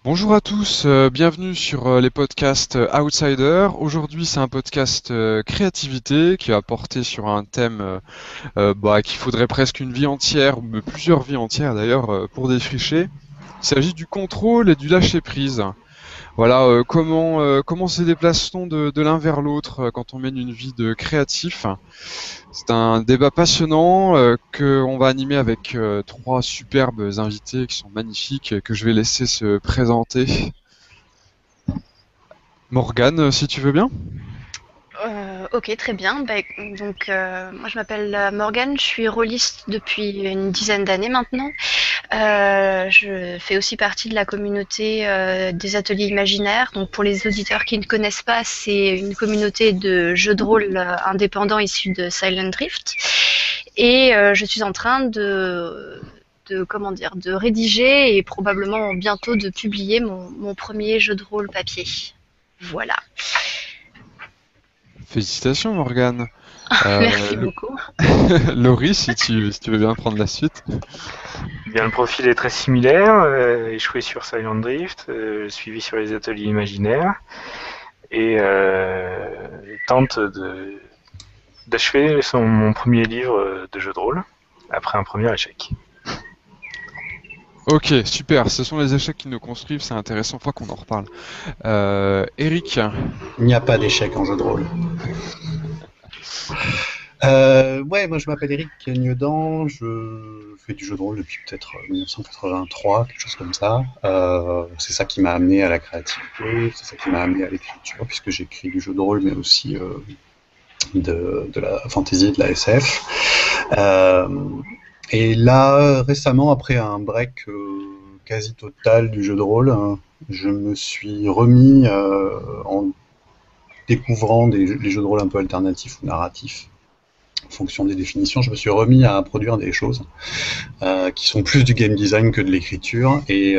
Bonjour à tous, bienvenue sur les podcasts Outsider. Aujourd'hui, c'est un podcast créativité qui va porter sur un thème qu'il faudrait presque une vie entière, ou plusieurs vies entières d'ailleurs, pour défricher. Il s'agit du contrôle et du lâcher-prise. Voilà, comment se déplace-t-on de l'un vers l'autre quand on mène une vie de créatif? C'est un débat passionnant que on va animer avec trois superbes invités qui sont magnifiques, que je vais laisser se présenter. Morgane, si tu veux bien. Ok, très bien. Moi, je m'appelle Morgane, je suis rôliste depuis une dizaine d'années maintenant. Je fais aussi partie de la communauté des ateliers imaginaires. Donc, pour les auditeurs qui ne connaissent pas, c'est une communauté de jeux de rôle indépendants issus de Silent Drift. Et je suis en train de rédiger et probablement bientôt de publier mon premier jeu de rôle papier. Voilà. Félicitations Morgane. Euh, Merci beaucoup. Laurie, si tu veux bien prendre la suite. Bien, le profil est très similaire. Échoué sur Silent Drift, suivi sur les ateliers imaginaires, et tente d'achever mon premier livre de jeu de rôle après un premier échec. Ok, super. Ce sont les échecs qui nous construisent. C'est intéressant. Faut qu'on en reparle. Eric. Il n'y a pas d'échec en jeu de rôle. Ouais, moi je m'appelle Eric Gagnedan, je fais du jeu de rôle depuis peut-être 1983, quelque chose comme ça. C'est ça qui m'a amené à la créativité, c'est ça qui m'a amené à l'écriture, puisque j'écris du jeu de rôle, mais aussi de la fantasy et de la SF. Euh, et là, récemment, après un break quasi total du jeu de rôle, je me suis remis en découvrant les jeux de rôle un peu alternatifs ou narratifs en fonction des définitions, je me suis remis à produire des choses qui sont plus du game design que de l'écriture,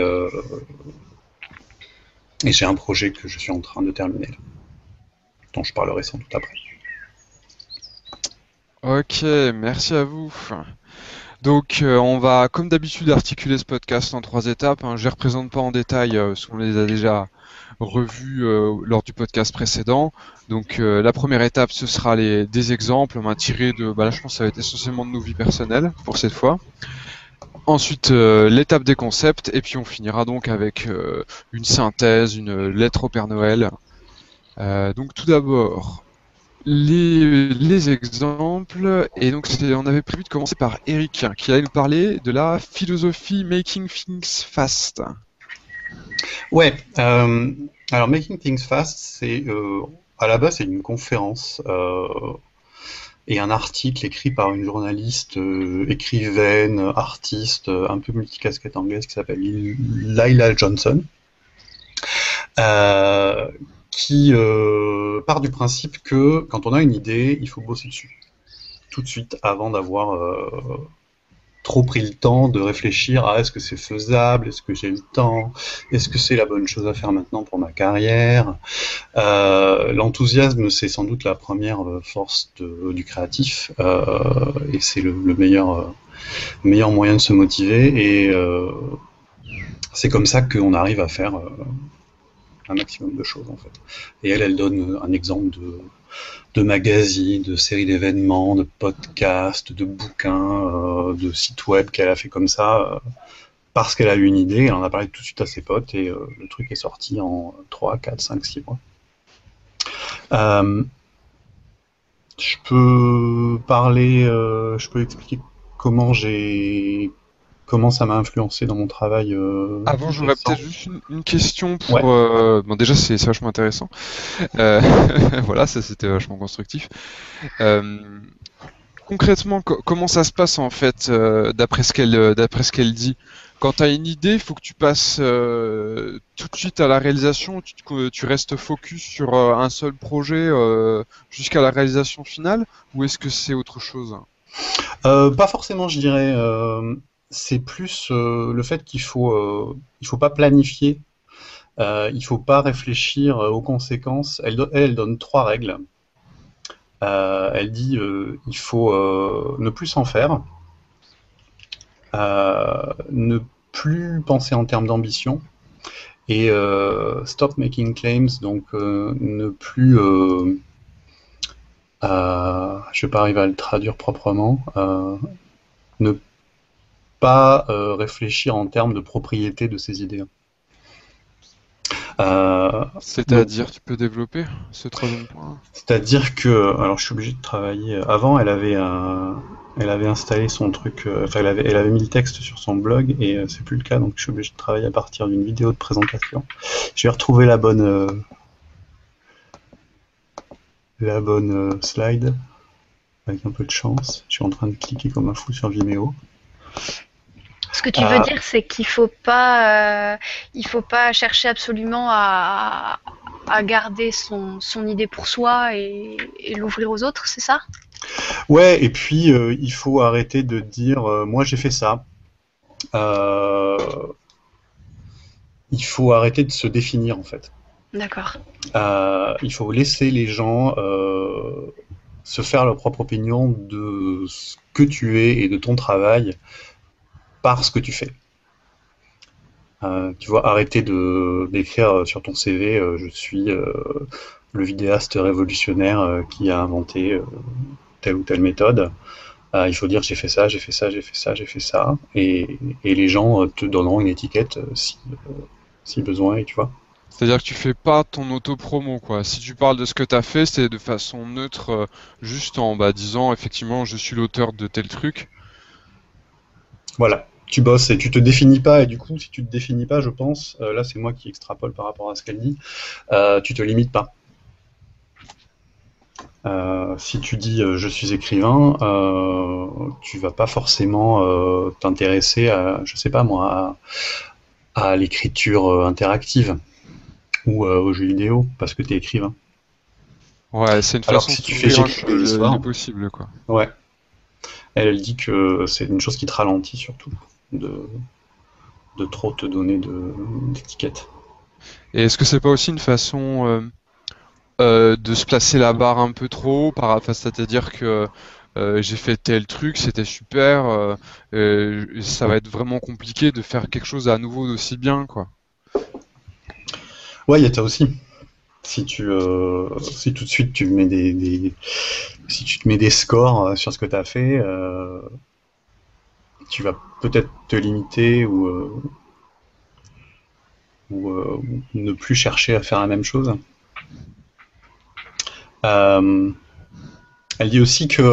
et j'ai un projet que je suis en train de terminer, là, dont je parlerai sans doute après. Ok, merci à vous. Donc, on va, comme d'habitude, articuler ce podcast en trois étapes, hein. Je les représente pas en détail, parce qu'on les a déjà revus lors du podcast précédent. Donc, la première étape, ce sera des exemples, on va tirer de, là, je pense que ça va être essentiellement de nos vies personnelles pour cette fois. Ensuite, l'étape des concepts, et puis on finira donc avec une synthèse, une lettre au Père Noël. Donc, tout d'abord, les exemples, et donc on avait prévu de commencer par Eric, qui allait nous parler de la philosophie Making Things Fast. Ouais, alors Making Things Fast, à la base c'est une conférence et un article écrit par une journaliste, écrivaine, artiste, un peu multicasquette anglaise qui s'appelle Lila Johnson. Euh, qui part du principe que quand on a une idée, il faut bosser dessus tout de suite avant d'avoir trop pris le temps de réfléchir à est-ce que c'est faisable, est-ce que j'ai le temps, est-ce que c'est la bonne chose à faire maintenant pour ma carrière. L'enthousiasme, c'est sans doute la première force du créatif, et c'est le meilleur moyen de se motiver, et c'est comme ça qu'on arrive à faire un maximum de choses en fait. Et elle donne un exemple de magazines, de séries d'événements, de podcasts, de bouquins, de sites web qu'elle a fait comme ça, parce qu'elle a eu une idée, elle en a parlé tout de suite à ses potes, et le truc est sorti en 3, 4, 5, 6 mois. Euh, je peux expliquer comment comment ça m'a influencé dans mon travail Avant, j'aurais récent. peut-être juste une question Ouais. pour... Bon, déjà, c'est vachement intéressant. Euh, voilà, ça c'était vachement constructif. Euh, Concrètement, comment ça se passe en fait, d'après ce qu'elle dit? Quand tu as une idée, il faut que tu passes tout de suite à la réalisation, que tu restes focus sur un seul projet jusqu'à la réalisation finale, ou est-ce que c'est autre chose? Pas forcément, je dirais. C'est plus le fait il faut pas planifier, il faut pas réfléchir aux conséquences. Elle donne trois règles. Elle dit il faut ne plus s'en faire, ne plus penser en termes d'ambition, Et stop making claims, donc ne plus, je vais pas arriver à le traduire proprement, ne pas réfléchir en termes de propriété de ses idées. Donc, C'est-à-dire, tu peux développer ce troisième point? c'est-à-dire que, alors je suis obligé de travailler. Avant, elle avait installé son truc, enfin elle avait mis le texte sur son blog et c'est plus le cas, donc je suis obligé de travailler à partir d'une vidéo de présentation. Je vais retrouver la bonne slide avec un peu de chance. Je suis en train de cliquer comme un fou sur Vimeo. Ce que tu veux dire, c'est qu'il faut pas chercher absolument à garder son idée pour soi et l'ouvrir aux autres, c'est ça? Ouais, et puis il faut arrêter de dire moi j'ai fait ça. Il faut arrêter de se définir en fait. D'accord. Il faut laisser les gens se faire leur propre opinion de ce que tu es et de ton travail par ce que tu fais. Tu vois, arrêter d'écrire sur ton CV je suis le vidéaste révolutionnaire qui a inventé telle ou telle méthode. Il faut dire j'ai fait ça, j'ai fait ça, j'ai fait ça, j'ai fait ça, et les gens te donneront une étiquette si besoin, et tu vois. C'est-à-dire que tu fais pas ton auto-promo, quoi. Si tu parles de ce que tu as fait, c'est de façon neutre, juste en disant effectivement je suis l'auteur de tel truc. Voilà, tu bosses et tu te définis pas, et du coup, si tu te définis pas, je pense, là c'est moi qui extrapole par rapport à ce qu'elle dit, tu te limites pas. Si tu dis je suis écrivain, tu vas pas forcément t'intéresser à, je sais pas moi, à l'écriture interactive ou aux jeux vidéo parce que t'es écrivain. Ouais, c'est une Alors façon que si tu de fais s'ouvrir j'écris des histoires, les possibles, quoi. ouais. Elle dit que c'est une chose qui te ralentit surtout de trop te donner d'étiquettes. Et est-ce que c'est pas aussi une façon de se placer la barre un peu trop haut, enfin, c'est-à-dire que j'ai fait tel truc, c'était super, ça va être vraiment compliqué de faire quelque chose à nouveau d'aussi bien, quoi. Ouais, il y a ça aussi. Si tout de suite tu mets si tu te mets des scores sur ce que tu as fait, tu vas peut-être te limiter ou ne plus chercher à faire la même chose. Elle dit aussi que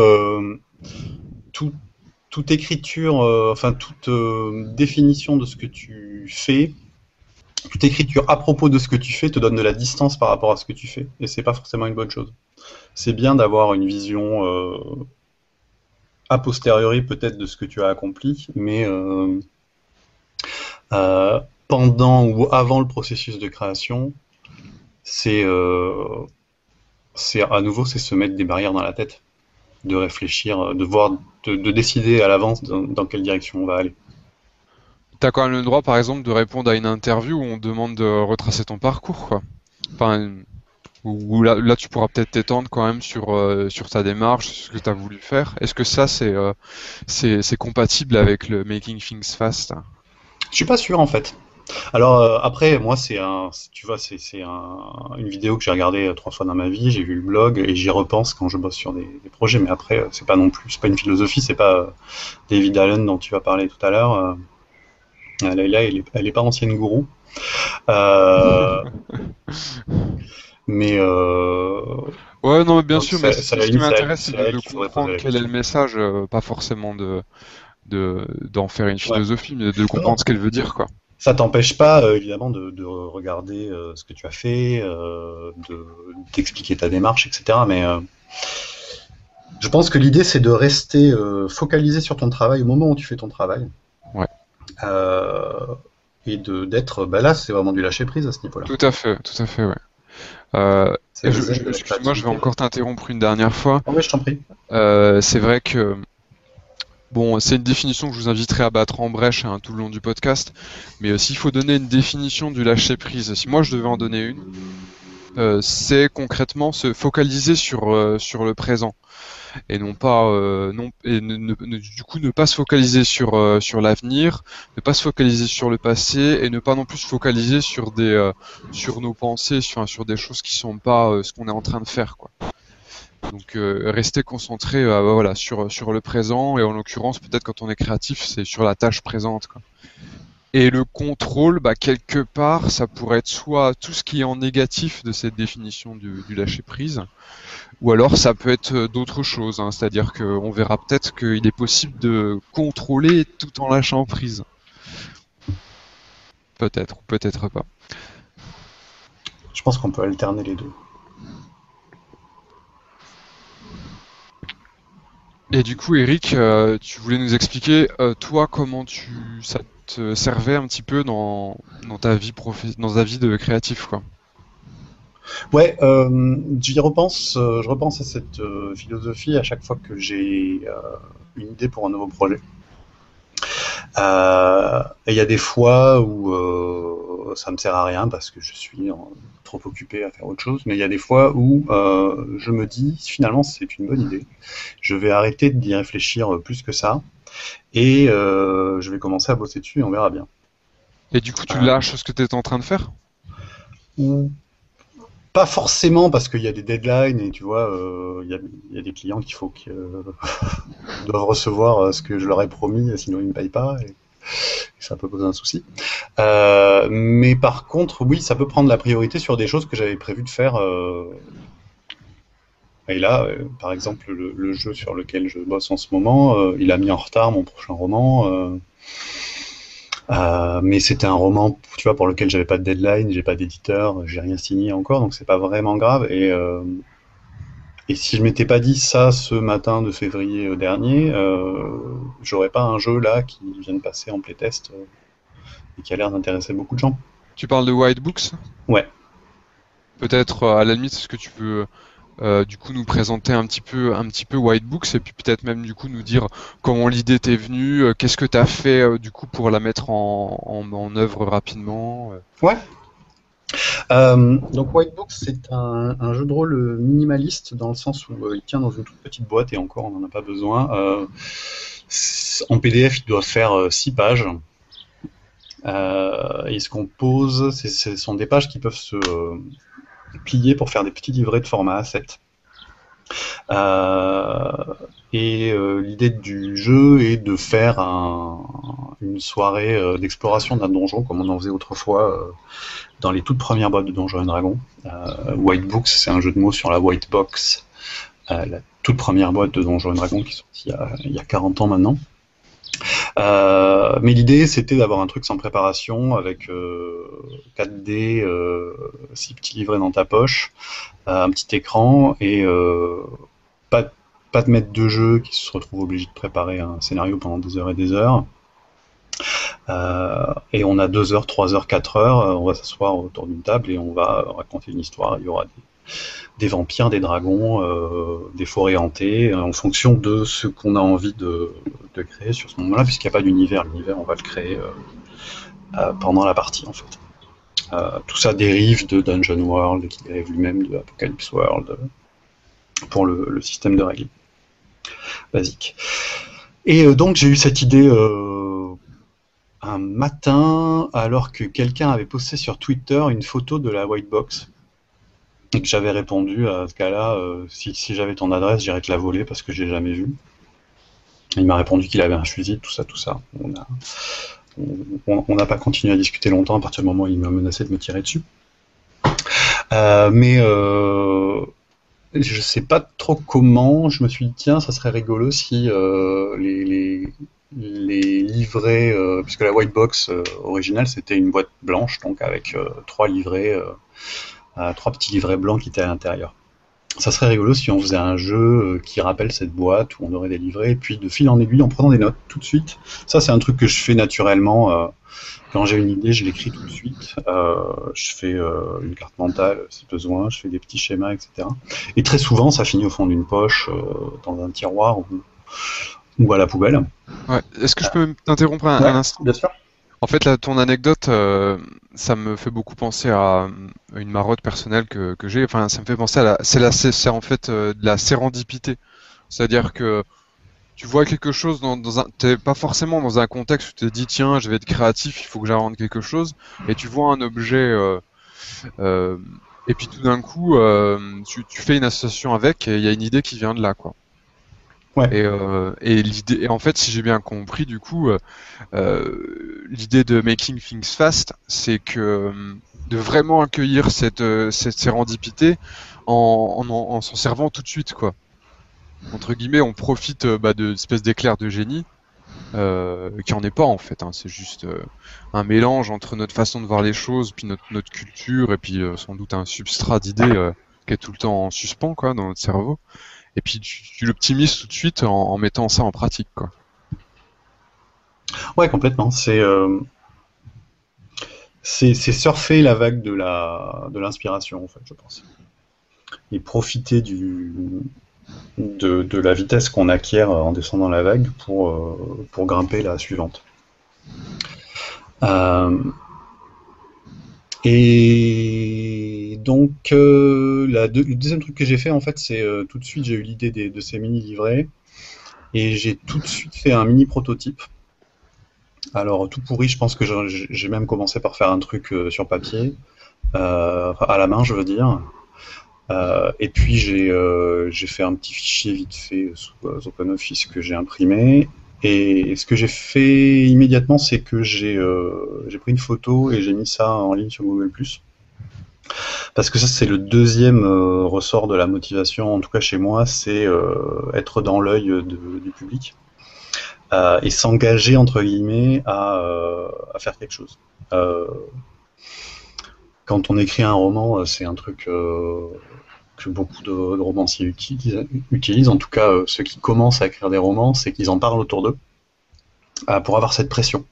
toute écriture, enfin toute définition de ce que tu fais, toute écriture à propos de ce que tu fais te donne de la distance par rapport à ce que tu fais, et c'est pas forcément une bonne chose. C'est bien d'avoir une vision a posteriori peut-être de ce que tu as accompli, mais pendant ou avant le processus de création, c'est à nouveau c'est se mettre des barrières dans la tête, de réfléchir, de décider à l'avance dans quelle direction on va aller. T'as quand même le droit, par exemple, de répondre à une interview où on te demande de retracer ton parcours, quoi. Enfin, où là tu pourras peut-être t'étendre quand même sur ta démarche, sur ce que tu as voulu faire. Est-ce que ça, c'est compatible avec le Making Things Fast? Je suis pas sûr en fait. Alors après, moi tu vois, c'est une vidéo que j'ai regardée 3 fois dans ma vie. J'ai vu le blog et j'y repense quand je bosse sur des projets. Mais après, c'est pas non plus, c'est pas une philosophie, c'est pas David Allen dont tu vas parler tout à l'heure. Là, elle est pas ancienne gourou. Mais Ouais, non, mais bien donc sûr, mais ça, à ce la qui limite, m'intéresse, c'est c'est à elle de qu'il faudrait poser comprendre la quel est le question. message, pas forcément d'en faire une Ouais. philosophie, mais de Non, non, comprendre ce qu'elle veut dire, quoi. ça t'empêche pas évidemment de regarder ce que tu as fait, d'expliquer ta démarche, etc. Mais je pense que l'idée c'est de rester focalisé sur ton travail au moment où tu fais ton travail. Ouais. Et d'être, là c'est vraiment du lâcher prise à ce niveau-là. Tout à fait, ouais. C'est le zen de la Excuse-moi, je vais créativité. encore t'interrompre une dernière fois. Oh, ouais, je t'en prie. C'est vrai que, bon, c'est une définition que je vous inviterai à battre en brèche tout le long du podcast, mais s'il faut donner une définition du lâcher prise, si moi je devais en donner une, c'est concrètement se focaliser sur le présent et non pas du coup ne pas se focaliser sur l'avenir, ne pas se focaliser sur le passé et ne pas non plus se focaliser sur nos pensées, sur des choses qui sont pas ce qu'on est en train de faire, quoi. Donc rester concentré voilà sur le présent et en l'occurrence peut-être quand on est créatif c'est sur la tâche présente, quoi. Et le contrôle, quelque part, ça pourrait être soit tout ce qui est en négatif de cette définition du lâcher-prise, ou alors ça peut être d'autres choses, hein, c'est-à-dire qu'on verra peut-être qu'il est possible de contrôler tout en lâchant prise. Peut-être, ou peut-être pas. Je pense qu'on peut alterner les deux. Et du coup, Eric, tu voulais nous expliquer, toi, comment ça te servait un petit peu dans ta vie dans ta vie de créatif, quoi. Ouais, je repense à cette philosophie à chaque fois que j'ai une idée pour un nouveau projet. Et il y a des fois où ça me sert à rien parce que je suis trop occupé à faire autre chose, mais il y a des fois où je me dis finalement c'est une bonne idée. Je vais arrêter d'y réfléchir plus que ça et je vais commencer à bosser dessus et on verra bien. Et du coup, tu lâches ce que tu étais en train de faire ? Pas forcément parce qu'il y a des deadlines et tu vois, il y a des clients qu'il faut qu'ils doivent recevoir ce que je leur ai promis, sinon ils ne me payent pas et ça peut poser un souci. Mais par contre, oui, ça peut prendre la priorité sur des choses que j'avais prévu de faire. Et là, par exemple, le jeu sur lequel je bosse en ce moment, il a mis en retard mon prochain roman. Mais c'était un roman, tu vois, pour lequel j'avais pas de deadline, j'ai pas d'éditeur, j'ai rien signé encore, donc c'est pas vraiment grave. Et si je m'étais pas dit ça ce matin de février dernier, j'aurais pas un jeu là qui vient de passer en playtest et qui a l'air d'intéresser beaucoup de gens. Tu parles de White Books ? Ouais. Peut-être à la limite, est-ce que tu peux du coup nous présenter un petit peu White Books et puis peut-être même du coup nous dire comment l'idée t'est venue, qu'est-ce que t'as fait du coup pour la mettre en œuvre rapidement. Ouais. Donc White Books c'est un jeu de rôle minimaliste dans le sens où il tient dans une toute petite boîte et encore on n'en a pas besoin. En PDF il doit faire 6 pages. Et ce qu'on pose, ce sont des pages qui peuvent se plier pour faire des petits livrets de format A7. L'idée du jeu est de faire une soirée d'exploration d'un donjon comme on en faisait autrefois dans les toutes premières boîtes de Donjons & Dragons. White Books, c'est un jeu de mots sur la White Box, la toute première boîte de Donjons & Dragons qui est sortie il y a 40 ans maintenant. Mais l'idée c'était d'avoir un truc sans préparation avec 4 dés, 6 petits livrets dans ta poche, un petit écran et pas de maître de jeu qui se retrouve obligé de préparer un scénario pendant des heures et des heures. Et on a 2 heures, 3 heures, 4 heures, on va s'asseoir autour d'une table et on va raconter une histoire. Il y aura des vampires, des dragons, des forêts hantées, en fonction de ce qu'on a envie de créer sur ce moment-là, puisqu'il n'y a pas d'univers. L'univers, on va le créer pendant la partie, en fait. Tout ça dérive de Dungeon World, qui dérive lui-même de Apocalypse World, pour le système de règles basique. Et donc, j'ai eu cette idée un matin, alors que quelqu'un avait posté sur Twitter une photo de la White Box, et que j'avais répondu à ce gars-là, si j'avais ton adresse, j'irais te la voler parce que je l'ai jamais vue. Il m'a répondu qu'il avait un fusil, tout ça. On n'a pas continué à discuter longtemps à partir du moment où il m'a menacé de me tirer dessus. Mais je sais pas trop comment, je me suis dit tiens, ça serait rigolo si les livrets, puisque la White Box originale c'était une boîte blanche, donc avec 3 livrets, 3 petits livrets blancs qui étaient à l'intérieur. Ça serait rigolo si on faisait un jeu qui rappelle cette boîte où on aurait des livrets, et puis de fil en aiguille en prenant des notes tout de suite. Ça c'est un truc que je fais naturellement. Quand j'ai une idée, je l'écris tout de suite. Je fais une carte mentale si besoin, je fais des petits schémas, etc. Et très souvent, ça finit au fond d'une poche, dans un tiroir ou à la poubelle. Ouais. Est-ce que je peux t'interrompre un instant ? Bien sûr. En fait, là, ton anecdote, ça me fait beaucoup penser à une marotte personnelle que j'ai. Enfin, ça me fait penser à c'est en fait de la sérendipité. C'est-à-dire que tu vois quelque chose t'es pas forcément dans un contexte où tu te dis tiens, je vais être créatif, il faut que j'invente quelque chose, et tu vois un objet, euh, et puis tout d'un coup, tu fais une association avec, et il y a une idée qui vient de là, quoi. Ouais. Et l'idée, et en fait, si j'ai bien compris, du coup, l'idée de Making Things Fast, c'est que de vraiment accueillir cette sérendipité en s'en servant tout de suite, quoi. Entre guillemets, on profite de espèce d'éclair de génie qui en est pas en fait. Hein. C'est juste un mélange entre notre façon de voir les choses, puis notre culture, et puis sans doute un substrat d'idées qui est tout le temps en suspens, quoi, dans notre cerveau. Et puis tu l'optimises tout de suite en mettant ça en pratique, quoi. Ouais, complètement. C'est surfer la vague de l'inspiration, en fait, je pense. Et profiter de la vitesse qu'on acquiert en descendant la vague pour grimper la suivante. Et donc, le deuxième truc que j'ai fait, en fait, c'est tout de suite, j'ai eu l'idée de ces mini-livrets, et j'ai tout de suite fait un mini prototype. Alors, tout pourri, je pense que j'ai même commencé par faire un truc sur papier, à la main, je veux dire. Et puis, j'ai fait un petit fichier vite fait sous OpenOffice que j'ai imprimé. Et ce que j'ai fait immédiatement, c'est que j'ai pris une photo et j'ai mis ça en ligne sur Google+. Parce que ça, c'est le deuxième ressort de la motivation, en tout cas chez moi, c'est être dans l'œil du public et s'engager, entre guillemets, à faire quelque chose. Quand on écrit un roman, c'est un truc que beaucoup de romanciers utilisent. En tout cas, ceux qui commencent à écrire des romans, c'est qu'ils en parlent autour d'eux pour avoir cette pression.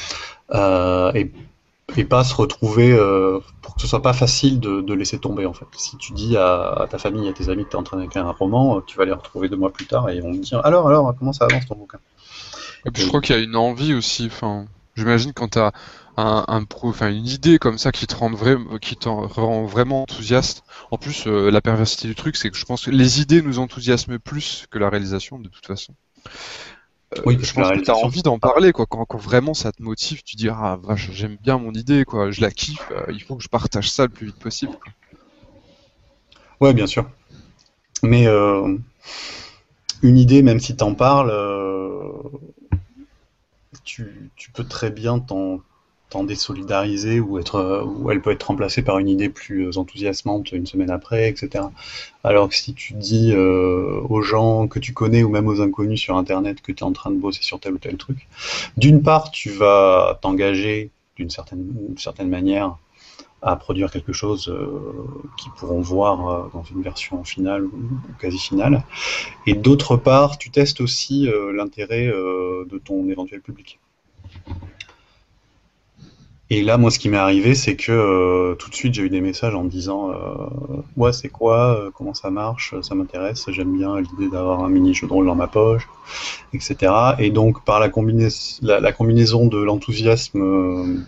Et pas se retrouver, pour que ce soit pas facile de laisser tomber, en fait. Si tu dis à ta famille, à tes amis que tu es en train d'écrire un roman, tu vas les retrouver 2 mois plus tard et ils vont te dire alors, comment ça avance ton bouquin? Et puis je crois qu'il y a une envie aussi. Enfin, j'imagine quand t'as une idée comme ça qui te rend vraiment enthousiaste. En plus, la perversité du truc, c'est que je pense que les idées nous enthousiasment plus que la réalisation, de toute façon. Oui, Je parce que la pense que t'as réalisation, envie d'en parler, quoi. Quand vraiment ça te motive, tu dis ah vache, j'aime bien mon idée, quoi. Je la kiffe. Il faut que je partage ça le plus vite possible, quoi. ouais, bien sûr. Mais une idée, même si t'en parles, tu peux très bien t'en désolidariser ou elle peut être remplacée par une idée plus enthousiasmante une semaine après, etc. Alors que si tu dis aux gens que tu connais ou même aux inconnus sur Internet que tu es en train de bosser sur tel ou tel truc, d'une part, tu vas t'engager d'une certaine manière à produire quelque chose qu'ils pourront voir dans une version finale ou quasi finale. Et d'autre part, tu testes aussi l'intérêt de ton éventuel public. Et là, moi, ce qui m'est arrivé, c'est que tout de suite, j'ai eu des messages en me disant ouais, c'est quoi, comment ça marche, ça m'intéresse, j'aime bien l'idée d'avoir un mini jeu de rôle dans ma poche, etc. Et donc, par la combinaison de l'enthousiasme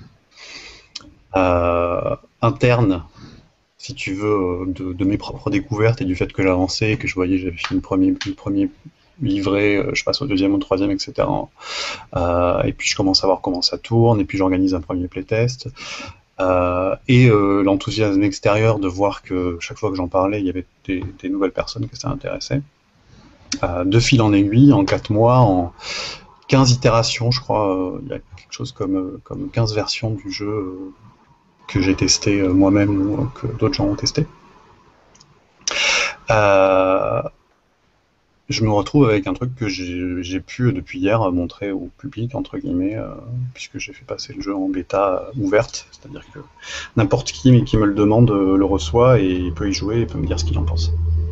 interne, si tu veux, de mes propres découvertes et du fait que j'avançais, que je voyais, j'avais fait le premier livret, je passe au deuxième, au troisième, etc. Et puis je commence à voir comment ça tourne, et puis j'organise un premier playtest. Et l'enthousiasme extérieur de voir que chaque fois que j'en parlais, il y avait des nouvelles personnes que ça intéressait. De fil en aiguille, en 4 mois, en 15 itérations, je crois, il y a quelque chose comme 15 versions du jeu que j'ai testé moi-même ou que d'autres gens ont testé. Je me retrouve avec un truc que j'ai pu depuis hier montrer au public, entre guillemets, puisque j'ai fait passer le jeu en bêta ouverte, c'est-à-dire que n'importe qui me le demande le reçoit et peut y jouer et peut me dire ce qu'il en pense.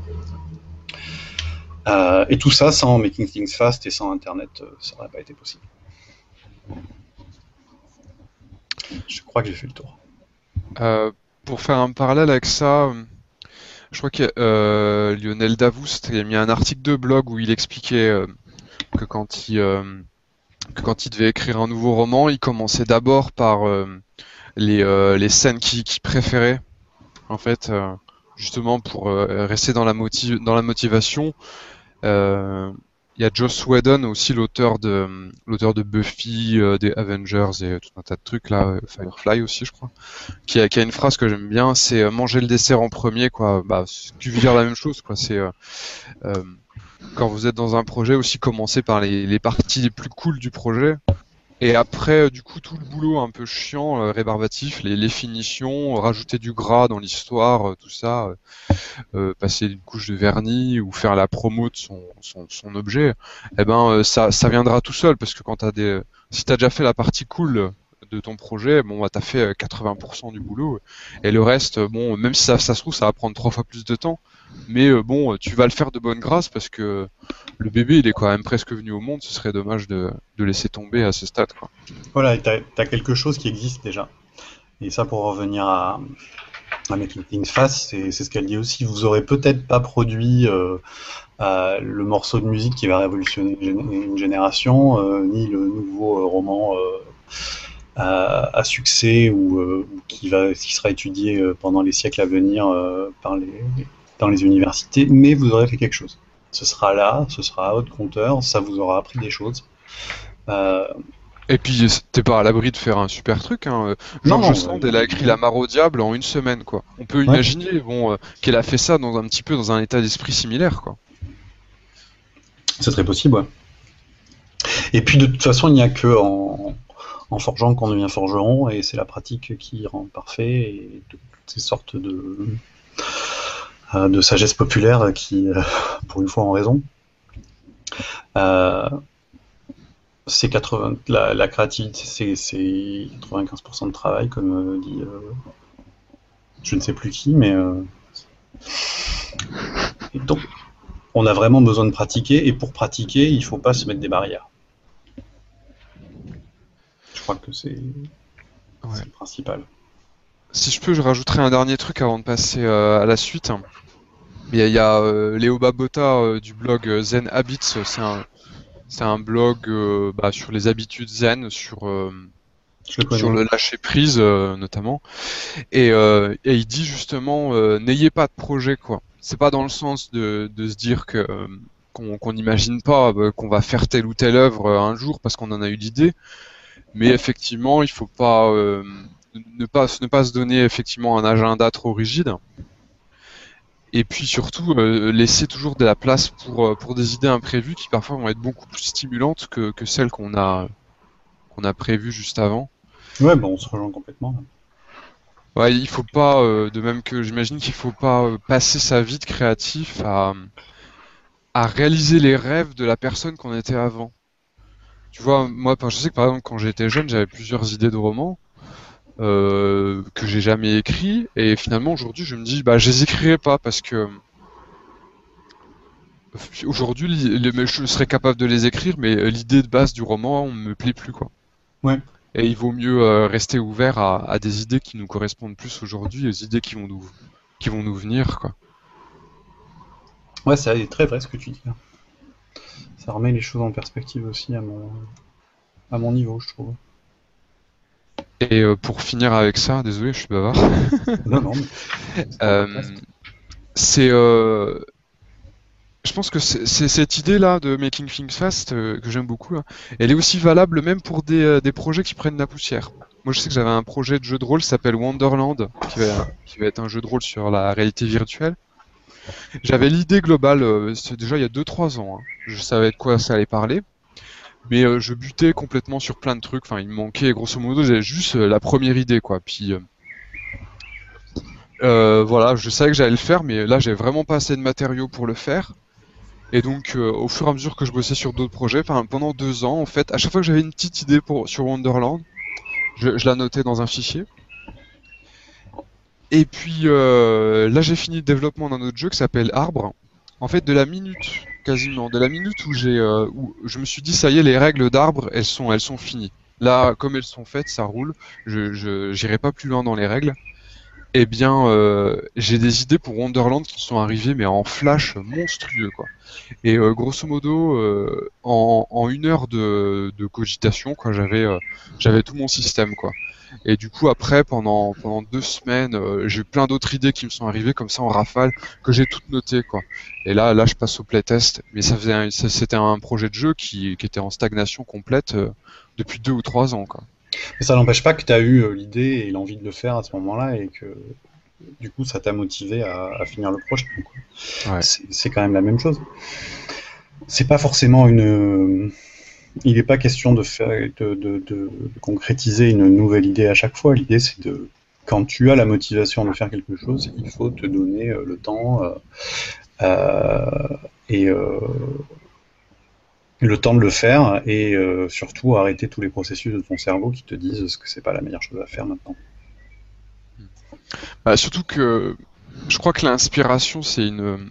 Et tout ça sans Making Things Fast et sans Internet, ça n'aurait pas été possible. Je crois que j'ai fait le tour. Pour faire un parallèle avec ça, je crois que Lionel Davoust a mis un article de blog où il expliquait que quand que quand il devait écrire un nouveau roman, il commençait d'abord par les scènes qu'il préférait, en fait, justement pour rester dans la motivation. Euh, Il y a Joss Whedon aussi, l'auteur de Buffy, des Avengers et tout un tas de trucs là, Firefly aussi je crois, qui a une phrase que j'aime bien, c'est manger le dessert en premier quoi. Bah, tu veux dire la même chose quoi. C'est euh, quand vous êtes dans un projet aussi commencer par les parties les plus cool du projet. Et après, du coup, tout le boulot un peu chiant, rébarbatif, les finitions, rajouter du gras dans l'histoire, tout ça, passer une couche de vernis ou faire la promo de son objet, eh ben ça viendra tout seul parce que si t'as déjà fait la partie cool de ton projet, bon bah t'as fait 80% du boulot et le reste, bon même si ça se trouve ça va prendre 3 fois plus de temps, mais bon tu vas le faire de bonne grâce parce que le bébé il est quand même presque venu au monde, ce serait dommage de laisser tomber à ce stade quoi. Voilà, et t'as quelque chose qui existe déjà. Et ça, pour revenir à Making Things Fast, c'est ce qu'elle dit aussi. Vous aurez peut-être pas produit le morceau de musique qui va révolutionner une génération, ni le nouveau roman à succès ou qui sera étudié pendant les siècles à venir dans les universités, mais vous aurez fait quelque chose. Ce sera là, ce sera à votre compteur, ça vous aura appris des choses. Et puis t'es pas à l'abri de faire un super truc, hein. George Sand, elle a écrit La Mare au diable en une semaine, quoi. On peut imaginer, qu'elle a fait ça un petit peu dans un état d'esprit similaire, quoi. C'est très possible, ouais. Et puis de toute façon, il n'y a que en forgeant qu'on devient forgeron, et c'est la pratique qui rend parfait, et toutes ces sortes de sagesse populaire qui, pour une fois, ont raison. C'est la créativité, c'est 95% de travail, comme dit je ne sais plus qui, mais et donc on a vraiment besoin de pratiquer, et pour pratiquer, il ne faut pas se mettre des barrières. Je crois que c'est le principal. Si je peux, je rajouterai un dernier truc avant de passer à la suite. Il y a Léo Babota du blog Zen Habits, c'est un blog sur les habitudes zen, sur le lâcher prise notamment, et il dit justement n'ayez pas de projet quoi. C'est pas dans le sens de se dire que qu'on n'imagine pas qu'on va faire telle ou telle œuvre un jour parce qu'on en a eu l'idée, mais effectivement il faut pas ne pas se donner effectivement un agenda trop rigide. Et puis surtout, laisser toujours de la place pour des idées imprévues qui parfois vont être beaucoup plus stimulantes que celles qu'on a prévues juste avant. Ouais, on se rejoint complètement. Ouais, il faut pas, de même que j'imagine qu'il faut pas passer sa vie de créatif à réaliser les rêves de la personne qu'on était avant. Tu vois, moi, je sais que par exemple quand j'étais jeune, j'avais plusieurs idées de romans. Que j'ai jamais écrit et finalement aujourd'hui je me dis je les écrirai pas parce que aujourd'hui je serais capable de les écrire mais l'idée de base du roman me plaît plus quoi. Ouais. Et il vaut mieux rester ouvert à des idées qui nous correspondent plus aujourd'hui, les idées qui vont nous venir quoi. Ouais, c'est très vrai ce que tu dis là. Ça remet les choses en perspective aussi à mon niveau, je trouve. Et pour finir avec ça, désolé, je suis bavard. Non. Je pense que c'est cette idée-là de Making Things Fast que j'aime beaucoup. Là. Elle est aussi valable même pour des projets qui prennent la poussière. Moi, je sais que j'avais un projet de jeu de rôle qui s'appelle Wonderland, qui va être un jeu de rôle sur la réalité virtuelle. J'avais l'idée globale, c'est déjà il y a 2-3 ans. Hein. Je savais de quoi ça allait parler. Mais je butais complètement sur plein de trucs. Enfin, il me manquait, grosso modo, j'avais juste la première idée, quoi. Puis voilà, je savais que j'allais le faire, mais là, j'avais vraiment pas assez de matériaux pour le faire. Et donc, au fur et à mesure que je bossais sur d'autres projets, pendant 2 ans, en fait, à chaque fois que j'avais une petite idée sur Wonderland, je la notais dans un fichier. Et puis là, j'ai fini le développement d'un autre jeu qui s'appelle Arbre. En fait, de la minute où je me suis dit ça y est, les règles d'Arbre, elles sont finies. Là, comme elles sont faites, ça roule. Je j'irai pas plus loin dans les règles. eh bien, j'ai des idées pour Wonderland qui sont arrivées, mais en flash monstrueux, quoi. Et grosso modo, en 1 heure de cogitation, quoi, j'avais tout mon système, quoi. Et du coup, après, pendant 2 semaines, j'ai eu plein d'autres idées qui me sont arrivées comme ça en rafale, que j'ai toutes notées, quoi. Et là, je passe au playtest. Mais c'était un projet de jeu qui était en stagnation complète depuis 2 ou 3 ans, quoi. Mais ça n'empêche pas que tu as eu l'idée et l'envie de le faire à ce moment-là et que du coup ça t'a motivé à finir le projet. Ouais. C'est quand même la même chose. C'est pas forcément une. Il n'est pas question de concrétiser une nouvelle idée à chaque fois. L'idée, c'est de. Quand tu as la motivation de faire quelque chose, il faut te donner le temps et le temps de le faire et surtout arrêter tous les processus de ton cerveau qui te disent que c'est pas la meilleure chose à faire maintenant. Bah, surtout que je crois que l'inspiration, c'est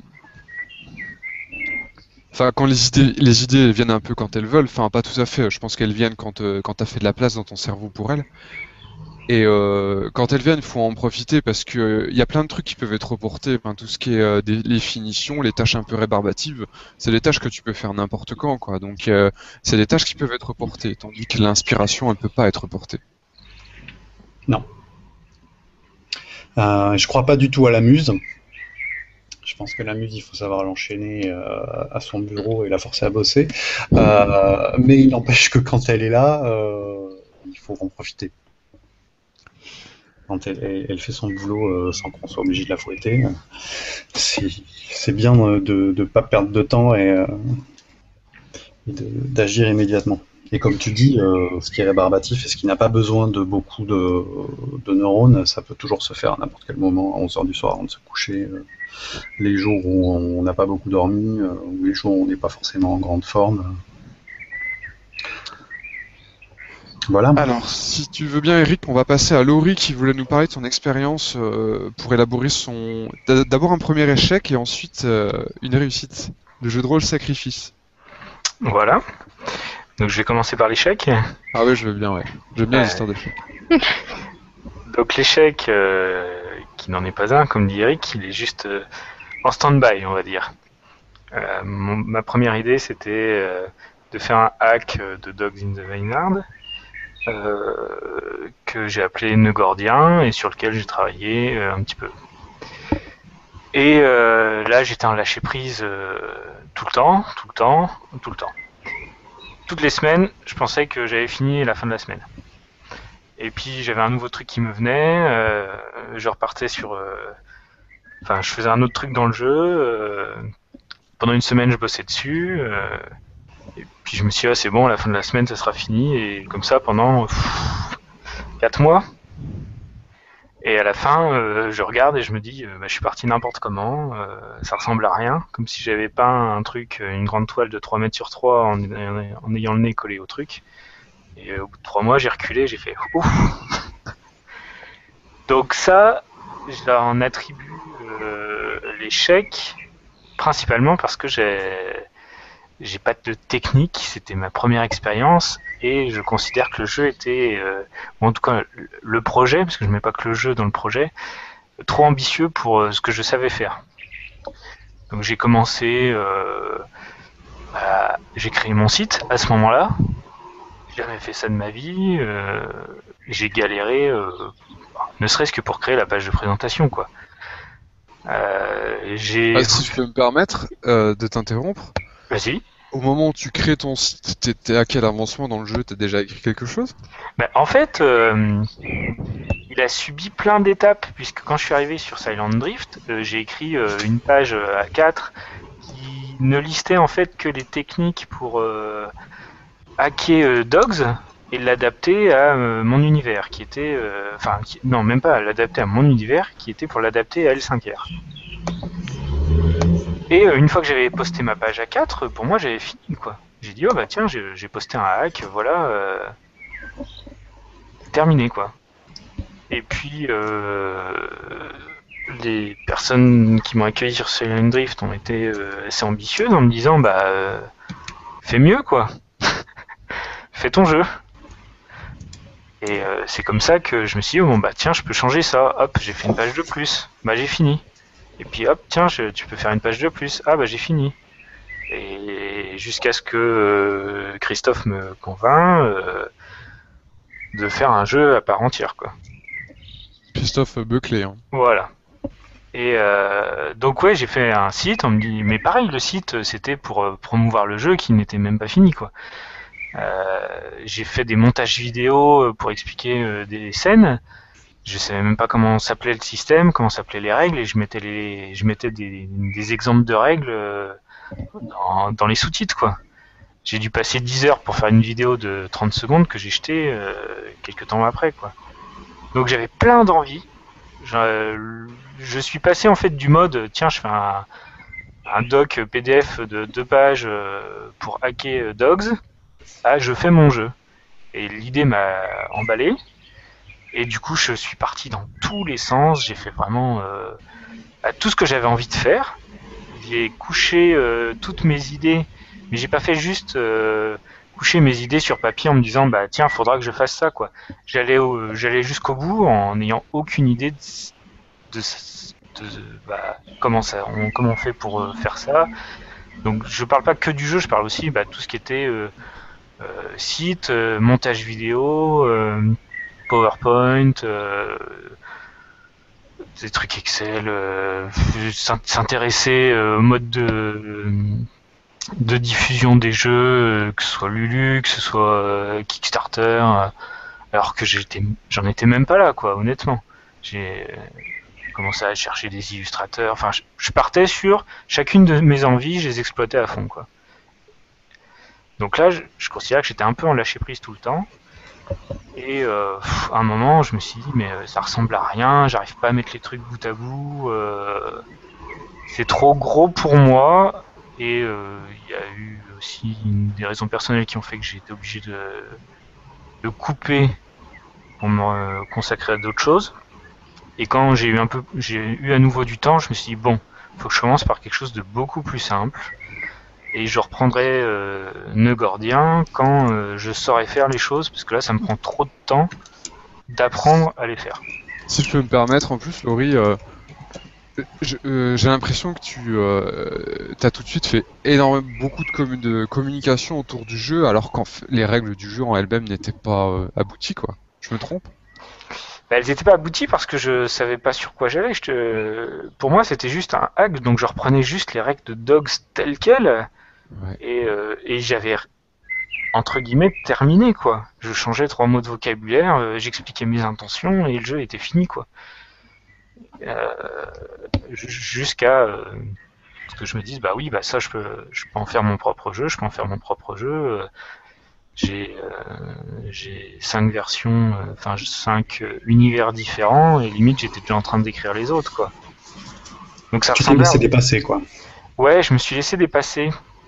enfin, quand les idées elles viennent un peu quand elles veulent, enfin pas tout à fait, je pense qu'elles viennent quand t'as fait de la place dans ton cerveau pour elles. Et quand elles viennent, il faut en profiter parce que il y a plein de trucs qui peuvent être reportés. Enfin, tout ce qui est les finitions, les tâches un peu rébarbatives, c'est des tâches que tu peux faire n'importe quand, quoi. Donc c'est des tâches qui peuvent être reportées, tandis que l'inspiration, elle peut pas être reportée. Non. Je crois pas du tout à la muse. Je pense que la muse, il faut savoir l'enchaîner à son bureau et la forcer à bosser. Mais il n'empêche que quand elle est là, il faut en profiter. Quand elle fait son boulot sans qu'on soit obligé de la fouetter, c'est bien de ne pas perdre de temps et d'agir immédiatement. Et comme tu dis, ce qui est rébarbatif et ce qui n'a pas besoin de beaucoup de neurones, ça peut toujours se faire à n'importe quel moment, à 11h du soir avant de se coucher, les jours où on n'a pas beaucoup dormi, ou les jours où on n'est pas forcément en grande forme. Voilà. Alors, si tu veux bien, Eric, on va passer à Laurie qui voulait nous parler de son expérience pour élaborer d'abord un premier échec et ensuite une réussite. Le jeu de rôle Sacrifice. Voilà. Donc je vais commencer par l'échec. Ah ouais, je veux bien, ouais. J'aime bien les histoires d'échecs. Donc l'échec, qui n'en est pas un, comme dit Eric, il est juste en stand-by, on va dire. Ma première idée, c'était de faire un hack de Dogs in the Vineyard, que j'ai appelé Nœud Gordien et sur lequel j'ai travaillé un petit peu. Et là, j'étais en lâcher prise tout le temps. Toutes les semaines, je pensais que j'avais fini à la fin de la semaine. Et puis j'avais un nouveau truc qui me venait, je repartais sur... Enfin, je faisais un autre truc dans le jeu, pendant une semaine je bossais dessus, et puis je me suis dit, ah, c'est bon, à la fin de la semaine ça sera fini, et comme ça pendant 4 mois. Et à la fin, je regarde et je me dis, je suis parti n'importe comment, ça ressemble à rien, comme si j'avais peint un truc, une grande toile de 3 mètres sur 3 en ayant le nez collé au truc. Et au bout de 3 mois, j'ai reculé, j'ai fait ouf. Donc ça, j'en attribue l'échec principalement parce que j'ai pas de technique, c'était ma première expérience et je considère que le jeu était, ou en tout cas le projet, parce que je mets pas que le jeu dans le projet, trop ambitieux pour ce que je savais faire. Donc j'ai commencé, j'ai créé mon site à ce moment-là. J'ai jamais fait ça de ma vie. J'ai galéré, ne serait-ce que pour créer la page de présentation, quoi. Si je peux me permettre de t'interrompre. Vas-y. Au moment où tu crées ton site, t'étais à quel avancement dans le jeu? T'as déjà écrit quelque chose? En fait, il a subi plein d'étapes, puisque quand je suis arrivé sur Silent Drift, j'ai écrit une page A4 qui ne listait en fait que les techniques pour hacker Dogs et l'adapter à mon univers, qui était... non, même pas l'adapter à mon univers, qui était pour l'adapter à L5R. Et une fois que j'avais posté ma page A4, pour moi j'avais fini, quoi. J'ai dit, oh bah tiens, j'ai posté un hack, voilà, terminé, quoi. Et puis, les personnes qui m'ont accueilli sur Silent Drift ont été assez ambitieuses en me disant, fais mieux, quoi. Fais ton jeu. Et c'est comme ça que je me suis dit, bon bah tiens, je peux changer ça. Hop, j'ai fait une page de plus. Bah j'ai fini. Et puis hop, tiens, tu peux faire une page de plus. Ah bah j'ai fini. Et jusqu'à ce que Christophe me convainc de faire un jeu à part entière, quoi. Christophe Buckley, hein. Voilà. Et donc ouais, j'ai fait un site, on me dit, mais pareil, le site, c'était pour promouvoir le jeu qui n'était même pas fini, quoi. J'ai fait des montages vidéo pour expliquer des scènes. Je savais même pas comment s'appelait le système, comment s'appelaient les règles, et je mettais des exemples de règles dans les sous-titres, quoi. J'ai dû passer 10 heures pour faire une vidéo de 30 secondes que j'ai jetée quelques temps après, quoi. Donc j'avais plein d'envie. Je suis passé en fait du mode, tiens, je fais un doc PDF de 2 pages pour hacker Dogs, à je fais mon jeu. Et l'idée m'a emballé. Et du coup, je suis parti dans tous les sens. J'ai fait vraiment tout ce que j'avais envie de faire. J'ai couché toutes mes idées, mais j'ai pas fait juste coucher mes idées sur papier en me disant bah tiens, faudra que je fasse ça, quoi. J'allais jusqu'au bout en n'ayant aucune idée de bah, comment on fait pour faire ça. Donc je parle pas que du jeu, je parle aussi bah, tout ce qui était site, montage vidéo, PowerPoint, des trucs Excel, s'intéresser au mode de diffusion des jeux, que ce soit Lulu, que ce soit Kickstarter, alors que j'en étais même pas là, quoi, honnêtement. J'ai commencé à chercher des illustrateurs, enfin, je partais sur chacune de mes envies, je les exploitais à fond, quoi. Donc là, je considère que j'étais un peu en lâcher prise tout le temps. Et à un moment, je me suis dit, mais ça ressemble à rien, j'arrive pas à mettre les trucs bout à bout, c'est trop gros pour moi. Et il y a eu aussi des raisons personnelles qui ont fait que j'ai été obligé de couper pour me consacrer à d'autres choses. Et quand j'ai eu à nouveau du temps, je me suis dit, bon, faut que je commence par quelque chose de beaucoup plus simple. Et je reprendrai Neugordien quand je saurai faire les choses, parce que là, ça me prend trop de temps d'apprendre à les faire. Si je peux me permettre, en plus, Laurie, j'ai l'impression que tu as tout de suite fait beaucoup de communication autour du jeu, alors que les règles du jeu en elles-mêmes n'étaient pas abouties, quoi. Je me trompe? Bah, elles n'étaient pas abouties parce que je savais pas sur quoi j'allais. Pour moi, c'était juste un hack, donc je reprenais juste les règles de Dogs telles quelles. Ouais. Et j'avais entre guillemets terminé, quoi. Je changeais 3 mots de vocabulaire, j'expliquais mes intentions et le jeu était fini, quoi. Jusqu'à ce que je me dise bah oui, bah ça je peux en faire mon propre jeu, j'ai 5 versions, enfin 5 univers différents et limite j'étais déjà en train de décrire les autres, quoi. Donc ça Tu t'es ressemblait laissé dépasser, quoi. Ouais, je me suis laissé dépasser.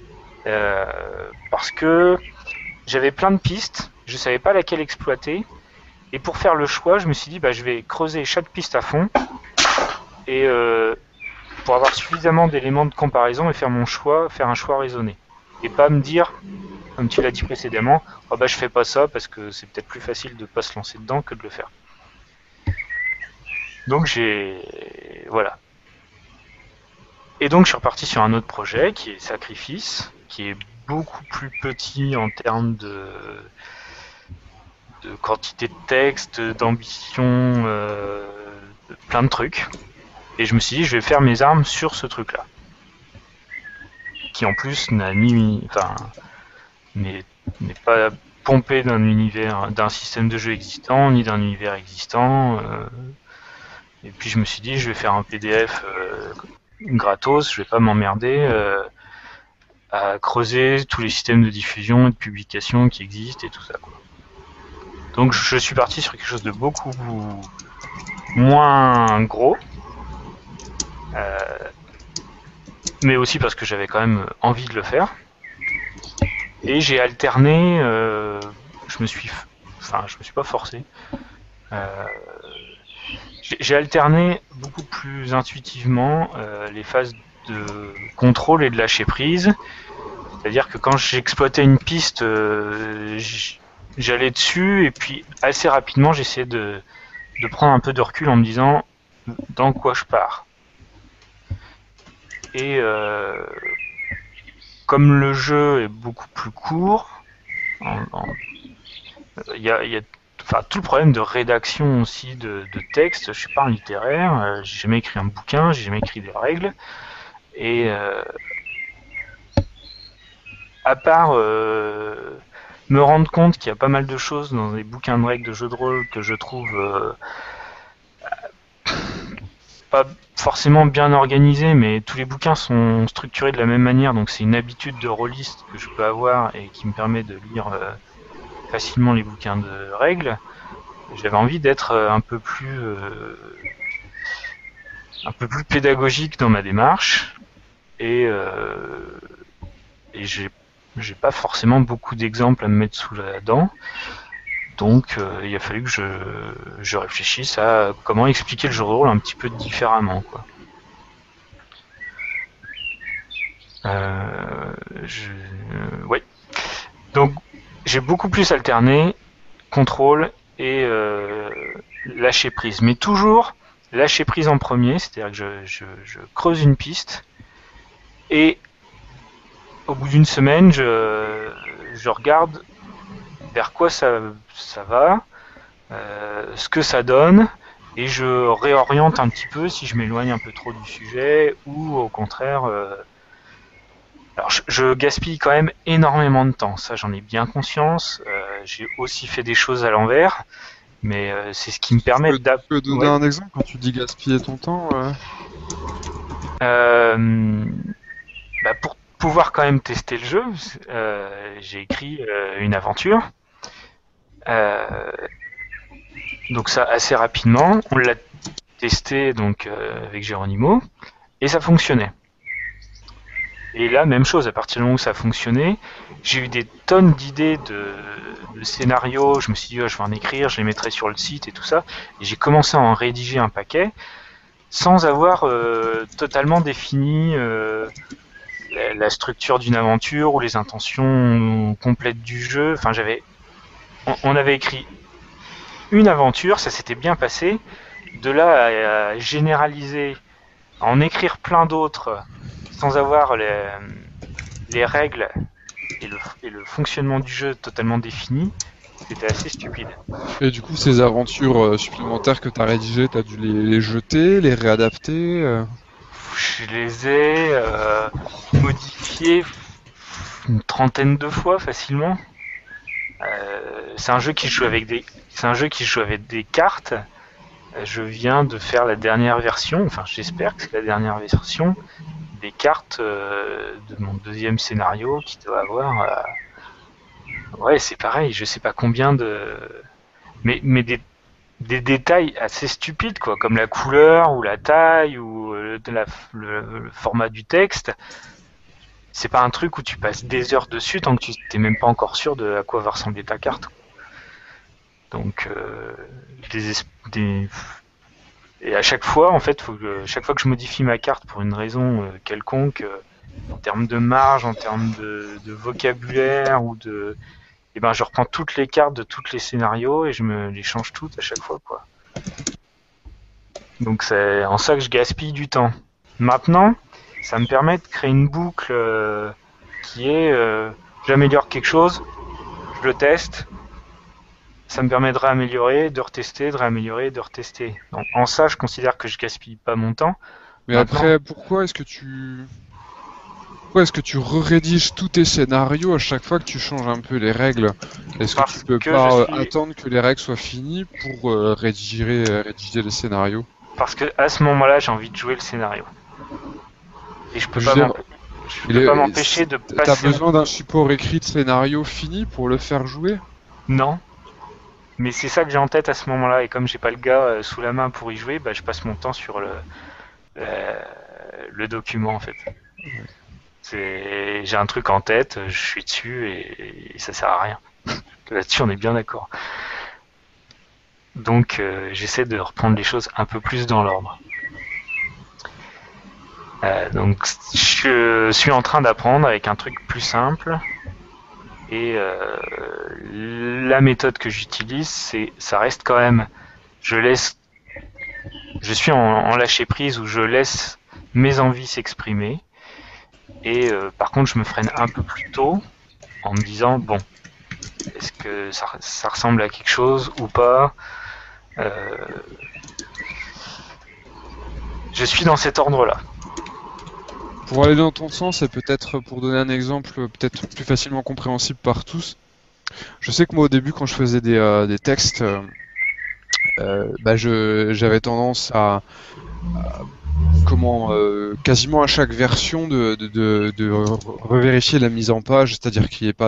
Parce que j'avais plein de pistes, je savais pas laquelle exploiter, et pour faire le choix, je me suis dit bah je vais creuser chaque piste à fond, et pour avoir suffisamment d'éléments de comparaison et faire un choix raisonné, et pas me dire, comme tu l'as dit précédemment, oh bah je fais pas ça parce que c'est peut-être plus facile de pas se lancer dedans que de le faire. Donc voilà. Et donc je suis reparti sur un autre projet qui est Sacrifice, qui est beaucoup plus petit en termes de quantité de texte, d'ambition, de plein de trucs. Et je me suis dit, je vais faire mes armes sur ce truc-là. Qui en plus n'est pas pompé d'un système de jeu existant, ni d'un univers existant. Et puis je me suis dit, je vais faire un PDF gratos, je vais pas m'emmerder à creuser tous les systèmes de diffusion et de publication qui existent et tout ça, quoi. Donc je suis parti sur quelque chose de beaucoup moins gros, mais aussi parce que j'avais quand même envie de le faire. Et j'ai alterné, je me suis pas forcé. J'ai alterné beaucoup plus intuitivement les phases de contrôle et de lâcher prise. C'est-à-dire que quand j'exploitais une piste, j'allais dessus et puis assez rapidement j'essayais de prendre un peu de recul en me disant dans quoi je pars. Et comme le jeu est beaucoup plus court, il y a enfin, tout le problème de rédaction aussi de texte. Je suis pas un littéraire, j'ai jamais écrit un bouquin, j'ai jamais écrit des règles. Et à part me rendre compte qu'il y a pas mal de choses dans les bouquins de règles de jeux de rôle que je trouve pas forcément bien organisés, mais tous les bouquins sont structurés de la même manière, donc c'est une habitude de rôliste que je peux avoir et qui me permet de lire facilement les bouquins de règles. J'avais envie d'être un peu plus pédagogique dans ma démarche et j'ai pas forcément beaucoup d'exemples à me mettre sous la dent. Donc il a fallu que je réfléchisse à comment expliquer le jeu de rôle un petit peu différemment, quoi. Ouais. Donc j'ai beaucoup plus alterné contrôle et lâcher prise. Mais toujours lâcher prise en premier, c'est-à-dire que je creuse une piste et au bout d'une semaine, je regarde vers quoi ça va, ce que ça donne, et je réoriente un petit peu si je m'éloigne un peu trop du sujet, ou au contraire... Alors je gaspille quand même énormément de temps, ça j'en ai bien conscience, j'ai aussi fait des choses à l'envers, mais c'est ce qui me permet Tu peux donner un exemple quand tu dis gaspiller ton temps Pour pouvoir quand même tester le jeu, j'ai écrit une aventure. Donc ça assez rapidement, on l'a testé donc avec Geronimo et ça fonctionnait. Et là, même chose, à partir du moment où ça fonctionnait, j'ai eu des tonnes d'idées de scénarios, je me suis dit je vais en écrire, je les mettrai sur le site et tout ça, et j'ai commencé à en rédiger un paquet sans avoir totalement défini la structure d'une aventure ou les intentions complètes du jeu. Enfin, on avait écrit une aventure, ça s'était bien passé. De là à généraliser, à en écrire plein d'autres sans avoir les règles et le fonctionnement du jeu totalement défini, c'était assez stupide. Et du coup, ces aventures supplémentaires que tu as rédigées, tu as dû les jeter, les réadapter Je les ai modifiées une trentaine de fois facilement. C'est un jeu qui joue avec des cartes. Je viens de faire la dernière version, enfin j'espère que c'est la dernière version des cartes de mon deuxième scénario qui doit avoir ouais, c'est pareil, je sais pas combien de mais des détails assez stupides, quoi, comme la couleur ou la taille ou le format du texte. C'est pas un truc où tu passes des heures dessus tant que tu t'es même pas encore sûr de à quoi va ressembler ta carte. Donc et à chaque fois, en fait, chaque fois que je modifie ma carte pour une raison quelconque, en termes de marge, en termes de vocabulaire ou de et ben je reprends toutes les cartes de tous les scénarios et je me les change toutes à chaque fois, quoi. Donc c'est en ça que je gaspille du temps. Maintenant, ça me permet de créer une boucle qui est j'améliore quelque chose, je le teste, ça me permet de réaméliorer, de retester, de réaméliorer, de retester. Donc en ça, je considère que je gaspille pas mon temps. Mais maintenant... après, pourquoi est-ce que tu rédiges tous tes scénarios à chaque fois que tu changes un peu les règles? Est-ce que tu peux pas attendre que les règles soient finies pour rédiger les scénarios? Parce que à ce moment-là, j'ai envie de jouer le scénario. Et je peux pas m'empêcher de passer... T'as besoin d'un support écrit de scénario fini pour le faire jouer? Non. Mais c'est ça que j'ai en tête à ce moment-là. Et comme j'ai pas le gars sous la main pour y jouer, bah, je passe mon temps sur le document, en fait. J'ai un truc en tête, je suis dessus et ça sert à rien. Là-dessus, on est bien d'accord. Donc, j'essaie de reprendre les choses un peu plus dans l'ordre. Donc, je suis en train d'apprendre avec un truc plus simple. Et la méthode que j'utilise, ça reste quand même, je suis en lâcher prise où je laisse mes envies s'exprimer. Et par contre, je me freine un peu plus tôt en me disant, bon, est-ce que ça ressemble à quelque chose ou pas? Je suis dans cet ordre-là. Pour aller dans ton sens et peut-être pour donner un exemple peut-être plus facilement compréhensible par tous, je sais que moi au début quand je faisais des textes, j'avais tendance à quasiment à chaque version de revérifier la mise en page, c'est-à-dire qu'il n'y ait pas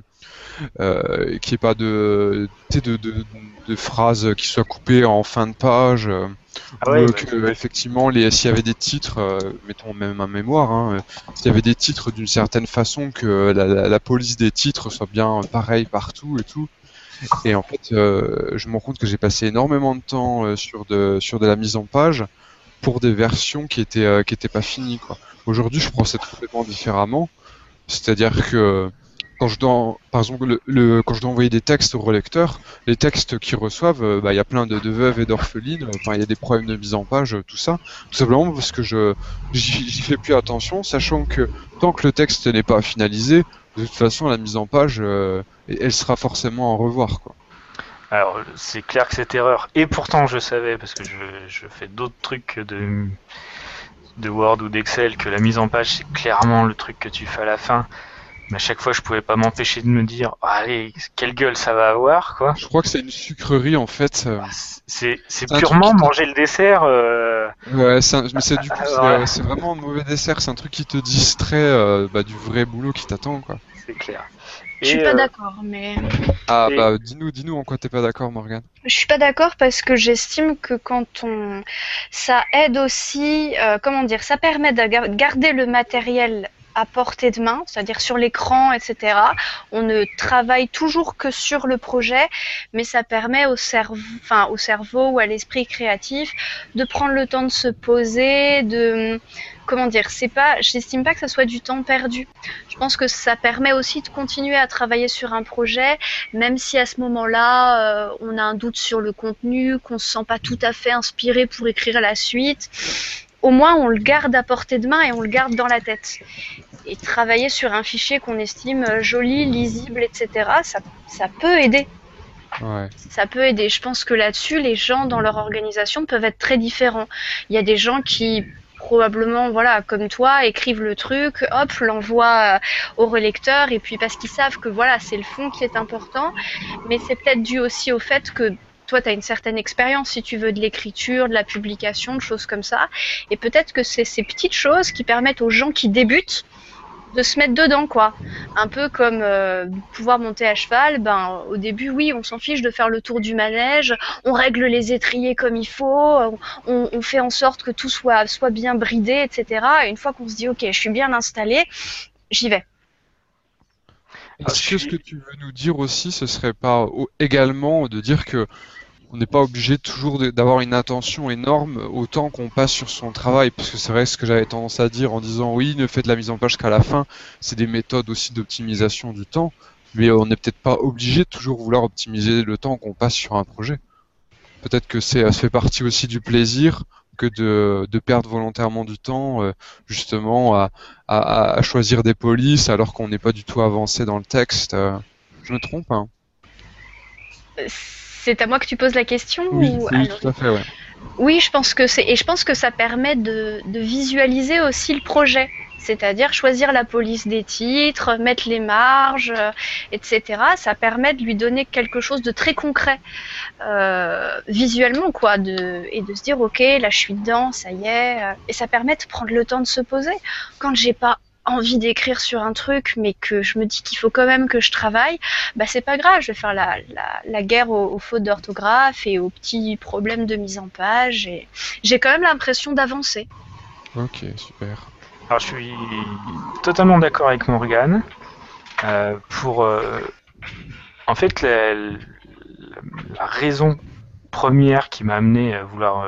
tu sais, de phrases qui soient coupées en fin de page, Ah ou ouais, que effectivement s'il y avait des titres, mettons même un mémoire, hein, s'il y avait des titres d'une certaine façon, que la police des titres soit bien pareille partout et tout. Et en fait, je me rends compte que j'ai passé énormément de temps sur de la mise en page pour des versions qui étaient pas finies, quoi. Aujourd'hui, je procède complètement différemment. C'est-à-dire que quand je dois, par exemple, quand je dois envoyer des textes au relecteur, les textes qu'ils reçoivent, il y a plein de veuves et d'orphelines. Enfin, il y a des problèmes de mise en page, tout ça. Tout simplement parce que j'y fais plus attention, sachant que tant que le texte n'est pas finalisé, de toute façon, la mise en page, elle sera forcément à revoir, quoi. alors c'est clair que c'est erreur. Et pourtant, je savais, parce que je fais d'autres trucs de Word ou d'Excel, que la mise en page, c'est clairement le truc que tu fais à la fin. Mais à chaque fois, je pouvais pas m'empêcher de me dire, oh, allez, quelle gueule ça va avoir, quoi. Je crois que c'est une sucrerie en fait. C'est Un truc purement qui te... manger le dessert. Ouais, mais c'est du coup Voilà, c'est vraiment un mauvais dessert. C'est un truc qui te distrait du vrai boulot qui t'attend, quoi. c'est clair. Je suis Et, pas d'accord, mais Ah et bah dis-nous en quoi t'es pas d'accord, Morgane. je suis pas d'accord parce que j'estime que ça aide aussi, comment dire, ça permet de garder le matériel à portée de main, c'est-à-dire sur l'écran, etc. On ne travaille toujours que sur le projet, mais ça permet au cerveau ou à l'esprit créatif de prendre le temps de se poser, comment dire, j'estime pas que ça soit du temps perdu. Je pense que ça permet aussi de continuer à travailler sur un projet, même si à ce moment-là, on a un doute sur le contenu, qu'on se sent pas tout à fait inspiré pour écrire la suite. Au moins, on le garde à portée de main et on le garde dans la tête. Et travailler sur un fichier qu'on estime joli, lisible, etc., ça peut aider. Ouais. Ça peut aider. Je pense que là-dessus, les gens dans leur organisation peuvent être très différents. Il y a des gens qui probablement, voilà, comme toi, écrivent le truc, hop, l'envoient au relecteur, et puis parce qu'ils savent que voilà, c'est le fond qui est important, mais c'est peut-être dû aussi au fait que toi, tu as une certaine expérience, si tu veux, de l'écriture, de la publication, de choses comme ça, et peut-être que c'est ces petites choses qui permettent aux gens qui débutent de se mettre dedans, quoi. Un peu comme pouvoir monter à cheval, ben au début oui, on s'en fiche de faire le tour du manège, on règle les étriers comme il faut, on fait en sorte que tout soit bien bridé, etc. Et une fois qu'on se dit ok, je suis bien installé, j'y vais. Est-ce que ce que tu veux nous dire aussi, ce serait pas également de dire que on n'est pas obligé toujours d'avoir une attention énorme autant qu'on passe sur son travail, parce que c'est vrai ce que j'avais tendance à dire en disant oui, ne faites la mise en page qu'à la fin, c'est des méthodes aussi d'optimisation du temps, mais on n'est peut-être pas obligé de toujours vouloir optimiser le temps qu'on passe sur un projet. Peut-être que ça fait partie aussi du plaisir que de perdre volontairement du temps, justement à choisir des polices alors qu'on n'est pas du tout avancé dans le texte. Je me trompe, hein? C'est à moi que tu poses la question Oui, ou oui, alors... tout à fait, ouais. Oui, je pense que je pense que ça permet de visualiser aussi le projet. C'est-à-dire choisir la police des titres, mettre les marges, etc. Ça permet de lui donner quelque chose de très concret, visuellement, quoi, et de se dire, ok, là je suis dedans, ça y est. Et ça permet de prendre le temps de se poser. Quand j'ai pas envie d'écrire sur un truc, mais que je me dis qu'il faut quand même que je travaille, bah c'est pas grave, je vais faire la guerre aux fautes d'orthographe et aux petits problèmes de mise en page, et j'ai quand même l'impression d'avancer. Ok, super. alors, je suis totalement d'accord avec Morgane. En fait, la raison première qui m'a amené à vouloir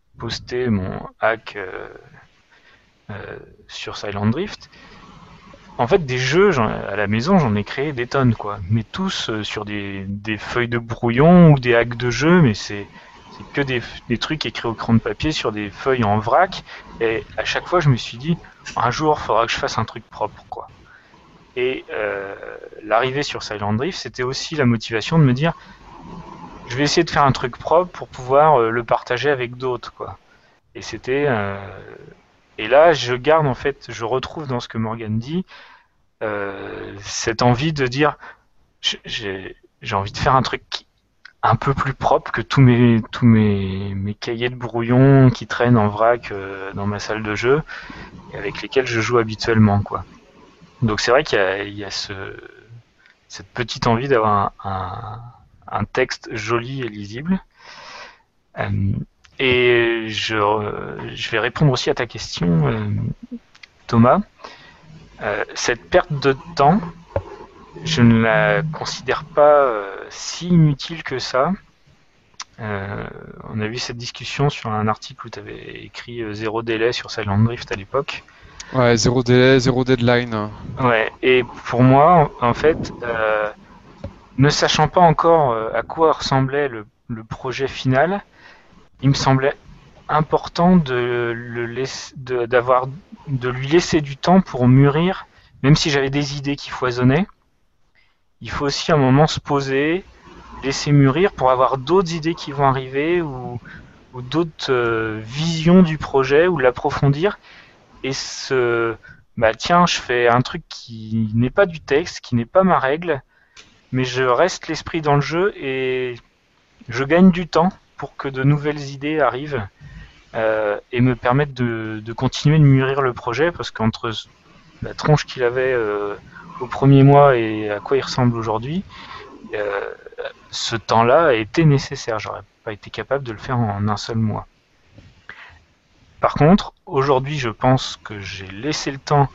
poster mon hack sur Silent Drift, en fait, des jeux, à la maison, j'en ai créé des tonnes, quoi. Mais tous sur des feuilles de brouillon ou des hacks de jeu, mais c'est que des trucs écrits au crayon de papier sur des feuilles en vrac. Et à chaque fois, je me suis dit, un jour, il faudra que je fasse un truc propre, quoi. Et l'arrivée sur Silent Drift, c'était aussi la motivation de me dire, je vais essayer de faire un truc propre pour pouvoir le partager avec d'autres, quoi. Et c'était et là, je garde en fait, je retrouve dans ce que Morgane dit cette envie de dire, j'ai envie de faire un truc un peu plus propre que tous mes cahiers de brouillon qui traînent en vrac dans ma salle de jeu et avec lesquels je joue habituellement, quoi. Donc c'est vrai qu'il y a cette petite envie d'avoir un texte joli et lisible. Et je vais répondre aussi à ta question, Thomas. Cette perte de temps, je ne la considère pas si inutile que ça. On a eu cette discussion sur un article où tu avais écrit zéro délai sur Silent Drift à l'époque. Ouais, zéro délai, zéro deadline. Ouais, et pour moi, en fait, ne sachant pas encore à quoi ressemblait le projet final, il me semblait important de lui laisser du temps pour mûrir, même si j'avais des idées qui foisonnaient. Il faut aussi un moment se poser, laisser mûrir pour avoir d'autres idées qui vont arriver ou d'autres visions du projet ou l'approfondir. Et tiens, je fais un truc qui n'est pas du texte, qui n'est pas ma règle, mais je reste l'esprit dans le jeu et je gagne du temps pour que de nouvelles idées arrivent et me permettent de continuer de mûrir le projet, parce qu'entre la tronche qu'il avait au premier mois et à quoi il ressemble aujourd'hui, ce temps-là a été nécessaire. J'aurais pas été capable de le faire en un seul mois. Par contre, aujourd'hui, je pense que j'ai laissé le temps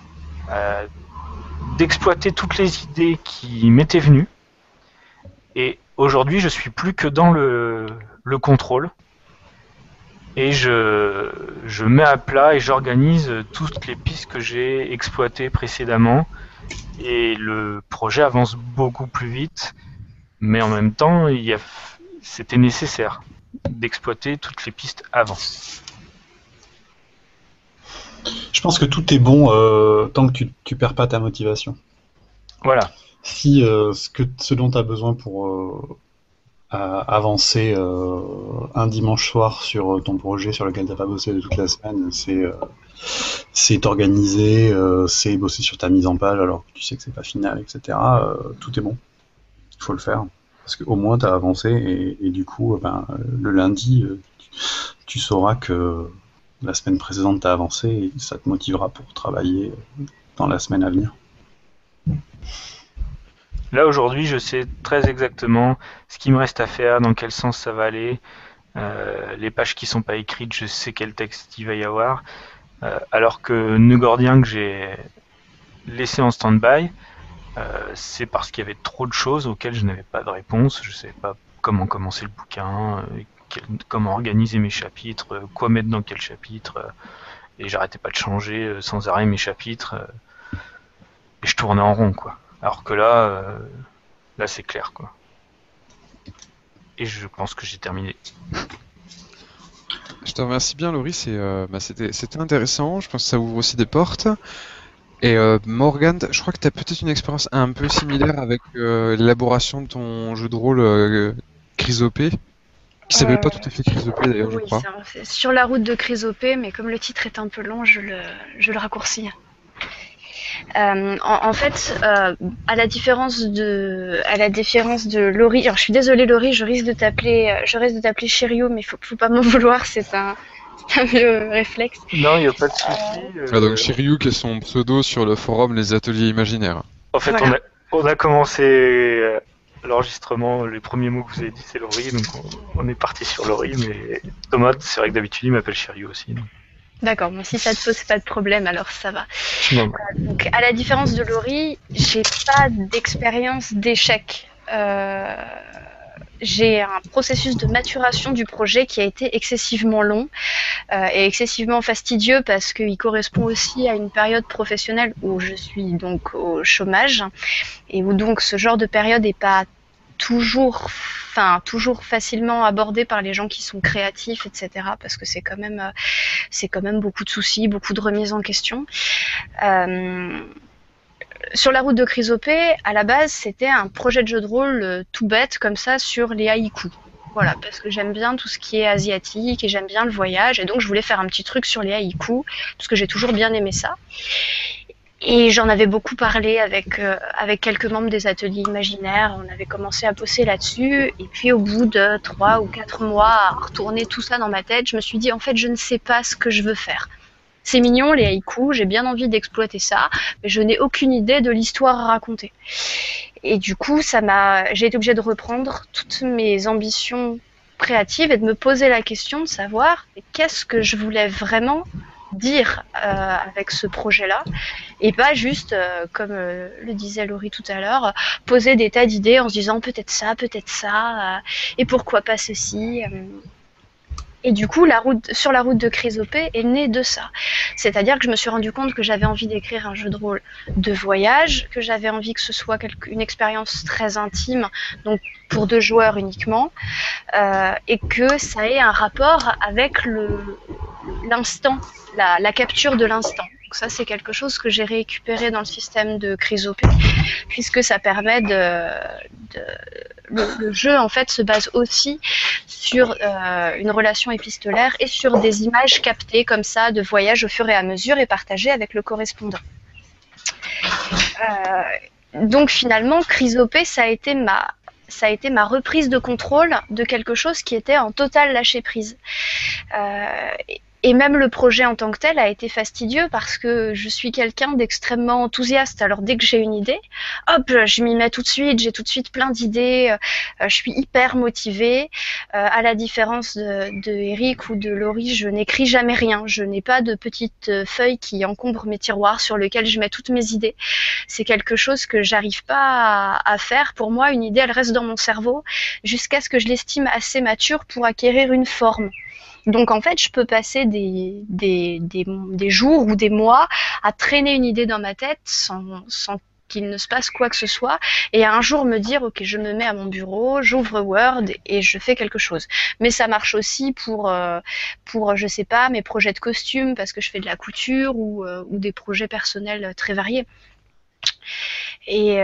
d'exploiter toutes les idées qui m'étaient venues. Et aujourd'hui, je suis plus que dans le contrôle. Et je mets à plat et j'organise toutes les pistes que j'ai exploitées précédemment. Et le projet avance beaucoup plus vite. Mais en même temps, c'était nécessaire d'exploiter toutes les pistes avant. Je pense que tout est bon tant que tu perds pas ta motivation. Voilà. Si ce dont tu as besoin pour avancer un dimanche soir sur ton projet sur lequel tu n'as pas bossé de toute la semaine, c'est t'organiser, c'est bosser sur ta mise en page alors que tu sais que c'est pas final, etc. Tout est bon. Il faut le faire. Parce qu'au moins tu as avancé et du coup, le lundi, tu sauras que la semaine précédente tu as avancé et ça te motivera pour travailler dans la semaine à venir. Là aujourd'hui, je sais très exactement ce qui me reste à faire, dans quel sens ça va aller. Les pages qui sont pas écrites, je sais quel texte il va y avoir. Alors que Nugordien que j'ai laissé en stand-by, c'est parce qu'il y avait trop de choses auxquelles je n'avais pas de réponse. Je savais pas comment commencer le bouquin, comment organiser mes chapitres, quoi mettre dans quel chapitre. Et j'arrêtais pas de changer sans arrêt mes chapitres. Et je tournais en rond, quoi. Alors que là c'est clair, quoi. Et je pense que j'ai terminé. Je te remercie bien, Laurie. C'était intéressant. Je pense que ça ouvre aussi des portes. Et Morgane, je crois que tu as peut-être une expérience un peu similaire avec l'élaboration de ton jeu de rôle Chrysopée, qui s'appelle pas tout à fait Chrysopée d'ailleurs, je crois. C'est sur la route de Chrysopée, mais comme le titre est un peu long, je le raccourcis. En fait, à la différence de Laurie, alors je suis désolée Laurie, je risque de t'appeler Shiryu, mais faut pas m'en vouloir, c'est un vieux réflexe. Non, il n'y a pas de souci. Donc Shiryu qui est son pseudo sur le forum Les Ateliers Imaginaires. En fait, voilà. on a commencé l'enregistrement, les premiers mots que vous avez dit c'est Laurie, donc on est parti sur Laurie, mais Thomas, c'est vrai que d'habitude il m'appelle Shiryu aussi. Donc. D'accord, bon, si ça te pose pas de problème, alors ça va. Donc, à la différence de Laurie, j'ai pas d'expérience d'échec j'ai un processus de maturation du projet qui a été excessivement long et excessivement fastidieux parce qu'il correspond aussi à une période professionnelle où je suis donc au chômage et où donc ce genre de période n'est pas toujours facilement abordé par les gens qui sont créatifs, etc. Parce que c'est quand même beaucoup de soucis, beaucoup de remises en question. Sur la route de Chrysopée, à la base, c'était un projet de jeu de rôle tout bête comme ça sur les haïkus. Voilà, parce que j'aime bien tout ce qui est asiatique et j'aime bien le voyage, et donc je voulais faire un petit truc sur les haïkus parce que j'ai toujours bien aimé ça. Et j'en avais beaucoup parlé avec quelques membres des ateliers imaginaires. On avait commencé à bosser là-dessus. Et puis au bout de 3 ou 4 mois à retourner tout ça dans ma tête, je me suis dit en fait je ne sais pas ce que je veux faire. C'est mignon les haïkus, j'ai bien envie d'exploiter ça, mais je n'ai aucune idée de l'histoire à raconter. Et du coup, j'ai été obligée de reprendre toutes mes ambitions créatives et de me poser la question de savoir qu'est-ce que je voulais vraiment dire avec ce projet-là, et pas juste, comme le disait Laurie tout à l'heure, poser des tas d'idées en se disant peut-être ça, et pourquoi pas ceci. Et du coup, sur la route de Chrysopée est née de ça. C'est-à-dire que je me suis rendu compte que j'avais envie d'écrire un jeu de rôle de voyage, que j'avais envie que ce soit une expérience très intime, donc pour 2 joueurs uniquement, et que ça ait un rapport avec l'instant, la capture de l'instant. Donc ça, c'est quelque chose que j'ai récupéré dans le système de Chrysopée, puisque ça permet le jeu en fait se base aussi sur une relation épistolaire et sur des images captées comme ça de voyage au fur et à mesure et partagées avec le correspondant. Donc finalement, Chrysopée, ça a été ma reprise de contrôle de quelque chose qui était en total lâcher prise. Et même le projet en tant que tel a été fastidieux parce que je suis quelqu'un d'extrêmement enthousiaste. Alors dès que j'ai une idée, hop, je m'y mets tout de suite, j'ai tout de suite plein d'idées, je suis hyper motivée. À la différence de Eric ou de Laurie, je n'écris jamais rien. Je n'ai pas de petites feuilles qui encombrent mes tiroirs sur lesquelles je mets toutes mes idées. C'est quelque chose que j'arrive pas à faire. Pour moi, une idée, elle reste dans mon cerveau jusqu'à ce que je l'estime assez mature pour acquérir une forme. Donc en fait, je peux passer des jours ou des mois à traîner une idée dans ma tête sans qu'il ne se passe quoi que ce soit, et un jour me dire ok, je me mets à mon bureau, j'ouvre Word et je fais quelque chose. Mais ça marche aussi pour je sais pas, mes projets de costumes parce que je fais de la couture ou des projets personnels très variés. Et